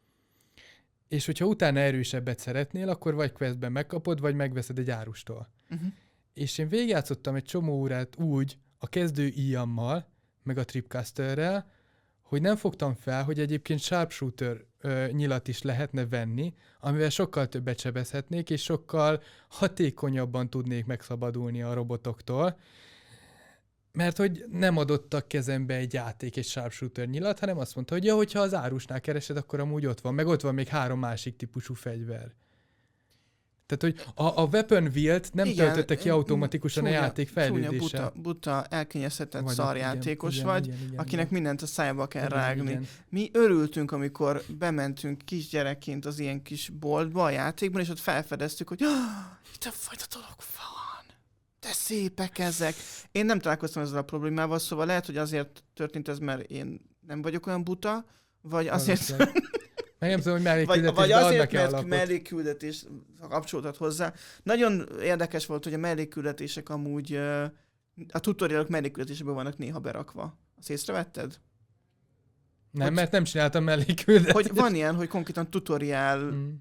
és hogyha utána erősebbet szeretnél, akkor vagy questben megkapod, vagy megveszed egy árustól. Uh-huh. És én végigjátszottam egy csomó órát úgy a kezdő Iammal, meg a Tripcasterrel, hogy nem fogtam fel, hogy egyébként sharpshooter ö, nyilat is lehetne venni, amivel sokkal többet sebezhetnék, és sokkal hatékonyabban tudnék megszabadulni a robotoktól, mert hogy nem adottak kezembe egy játék, egy sharpshooter nyilat, hanem azt mondta, hogy ja, hogyha az árusnál keresed, akkor amúgy ott van, meg ott van még három másik típusú fegyver. Tehát, hogy a, a Weapon Wheel-t nem igen, töltötte ki automatikusan csúnya, a játék fejlődése. Csúnya, buta, buta elkényeztetett szarjátékos igen, vagy, igen, igen, akinek igen. mindent a szájba kell igen, rágni. Igen. Mi örültünk, amikor bementünk kisgyerekként az ilyen kis boltba a játékban, és ott felfedeztük, hogy itt a fajta dolog van. De szépek ezek. Én nem találkoztam ezzel a problémával, szóval lehet, hogy azért történt ez, mert én nem vagyok olyan buta, vagy azért... Meg nem tudom, hogy mellékküldetés, vagy, vagy azért, mert mellékküldetés kapcsolódott hozzá. Nagyon érdekes volt, hogy a mellékküldetések amúgy, a tutorialok mellékküldetésekben vannak néha berakva. Azt észrevetted? Nem, hogy, hogy, mert nem csináltam mellékküldetést. Hogy van ilyen, hogy konkrétan tutorialnak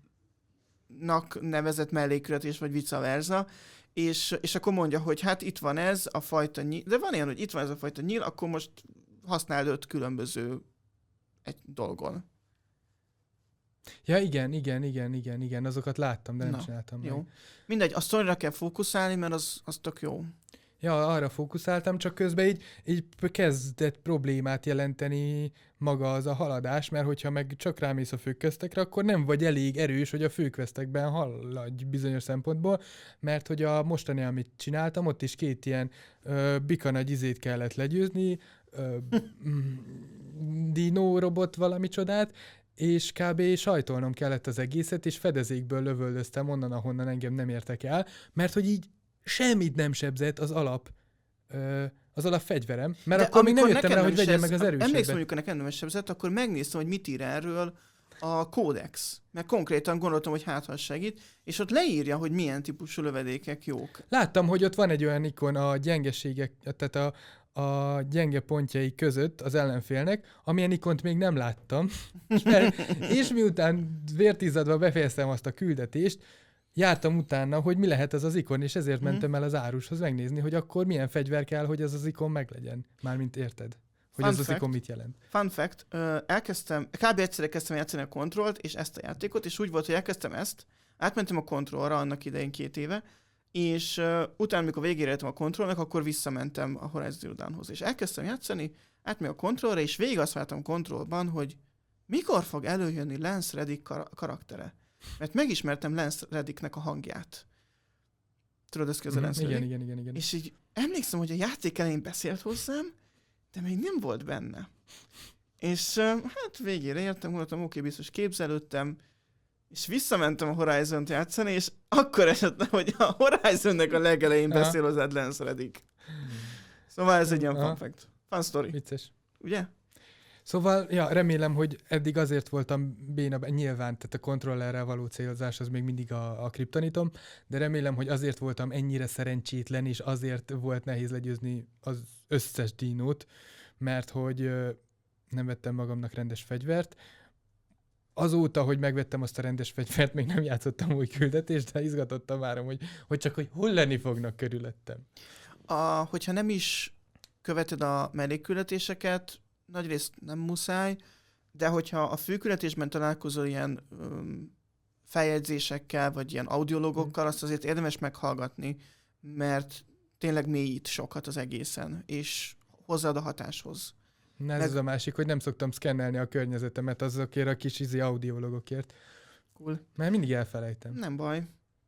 mm. nevezett mellékküldetés, vagy vice versa, és, és akkor mondja, hogy hát itt van ez a fajta nyíl, de van ilyen, hogy itt van ez a fajta nyíl, akkor most használd öt különböző egy dolgon. Ja, igen, igen, igen, igen, igen, azokat láttam, de nem Na, csináltam jó. meg. Mindegy, a sztorira kell fókuszálni, mert az, az tök jó. Ja, arra fókuszáltam, csak közben így, így kezdett problémát jelenteni maga az a haladás, mert hogyha meg csak rámész a főquestekre, akkor nem vagy elég erős, hogy a főquestekben haladj bizonyos szempontból, mert hogy a mostani, amit csináltam, ott is két ilyen ö, bika nagy izét kellett legyőzni, ö, dino robot valami csodát, és kb. Sajtolnom kellett az egészet, és fedezékből lövöldöztem onnan, ahonnan engem nem értek el, mert hogy így semmit nem sebzett az alap, ö, az alap fegyverem, mert de akkor még nem jöttem rá, hogy vegyem meg az erősebbet. Emlékszem, mondjuk, nekem nem sebzett, akkor megnéztem, hogy mit ír erről a kódex, mert konkrétan gondoltam, hogy hát ha segít, és ott leírja, hogy milyen típusú lövedékek jók. Láttam, hogy ott van egy olyan ikon a gyengeségek, tehát a, a gyenge pontjai között az ellenfélnek, amilyen ikont még nem láttam, és, mert, és miután vértizzadva befejeztem azt a küldetést, jártam utána, hogy mi lehet ez az ikon, és ezért Mhm. mentem el az árushoz megnézni, hogy akkor milyen fegyver kell, hogy ez az ikon meglegyen. Mármint érted? Hogy Fun ez az fact. ikon mit jelent. Fun fact, ö, elkezdtem, kb. Egyszerre kezdtem játszani a kontrollt, és ezt a játékot, és úgy volt, hogy elkezdtem ezt, átmentem a kontrollra annak idején két éve, és uh, utána, amikor végére értem a kontrollnak, akkor visszamentem a Horizon Zero Dawnhoz, és elkezdtem játszani, átmentem a kontrollra, és végig azt vártam kontrollban, hogy mikor fog előjönni Lance Reddick kar- karaktere. Mert megismertem Lance Reddicknek a hangját. Tudod, ez közül Mhm, Lance igen, Reddick? igen, igen, igen. És így emlékszem, hogy a játék elején beszélt hozzám, de még nem volt benne. És uh, hát végére értem, gondoltam, oké, biztos képzelődtem, és visszamentem a Horizont játszani, és akkor esett le, hogy a Horizonnek a legelején Aha. beszél hozzád Lance Reddick. Szóval ez egy ilyen fun Aha. fact. Fun story, Vicces. ugye? Szóval, ja, remélem, hogy eddig azért voltam béna, nyilván, tehát a kontrollerrel való célzás az még mindig a, a kriptonitom, de remélem, hogy azért voltam ennyire szerencsétlen, és azért volt nehéz legyőzni az összes dinót, mert hogy ö, nem vettem magamnak rendes fegyvert. Azóta, hogy megvettem azt a rendes fegyvert, még nem játszottam új küldetést, de izgatottam várom, hogy, hogy csak hogy hol lenni fognak körülöttem. A, hogyha nem is követed a mellékküldetéseket, nagyrészt nem muszáj, de hogyha a főküldetésben találkozol ilyen öm, feljegyzésekkel, vagy ilyen audiologokkal, azt azért érdemes meghallgatni, mert tényleg mélyít sokat az egészen, és hozzáad a hatáshoz. Na ez Meg- az a másik, hogy nem szoktam szkennelni a környezetemet azokért a kis izi audiologokért, Cool. mert mindig elfelejtem. Nem baj.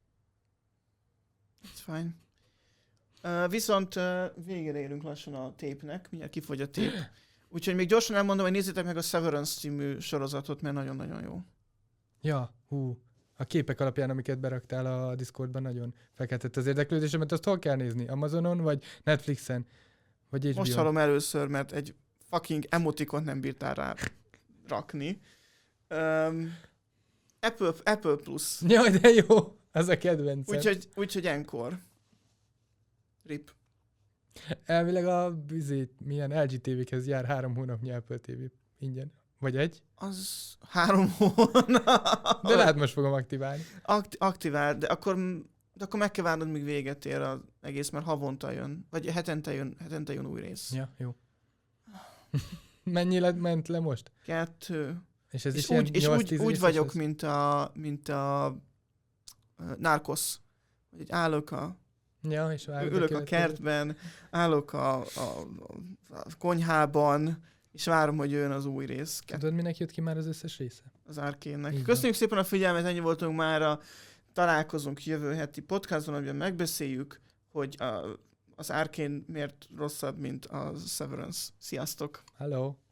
It's fine. Uh, viszont uh, végére érünk lassan a tépnek, mindjárt kifogy a tép. Úgyhogy még gyorsan elmondom, hogy nézzétek meg a Severance című sorozatot, mert nagyon-nagyon jó. Ja, hú. A képek alapján, amiket beraktál a Discordban, nagyon felkeltett az érdeklődésemet. Azt hol kell nézni? Amazonon, vagy Netflixen? Vagy há bé ó-n? Most hallom először, mert egy fucking emotikont nem bírtál rá rakni. Um, Apple, Apple Plus. Jaj, de jó! Az a kedvencem. Úgyhogy, úgyhogy Encore. Rip. Elvileg a bizét, milyen el gé té vékhez jár három hónapnyi Apple té vé ingyen. Vagy egy? Az három hónap. De lehet most fogom aktiválni. Akt- aktivál, de akkor, de akkor meg kell várnod, míg véget ér az egész, mert havonta jön, vagy hetente jön, hetente jön új rész. Ja, jó. Mennyi lett, ment le most? Kettő. És ez És is ilyen úgy, és nyolc úgy, tíz úgy részes vagyok, lesz? mint a, mint a uh, Narcos. Hogy így állok a, Ja, és várod ülök a következőt. kertben, állok a, a, a konyhában, és várom, hogy jön az új rész. Kettő. Tudod, minek jött ki már az összes része? Az Arcane-nek. Így van. Köszönjük szépen a figyelmet, ennyi voltunk mára. Találkozunk jövő heti podcaston, amiben megbeszéljük, hogy a, az Arcane miért rosszabb, mint a Severance. Sziasztok! Hello!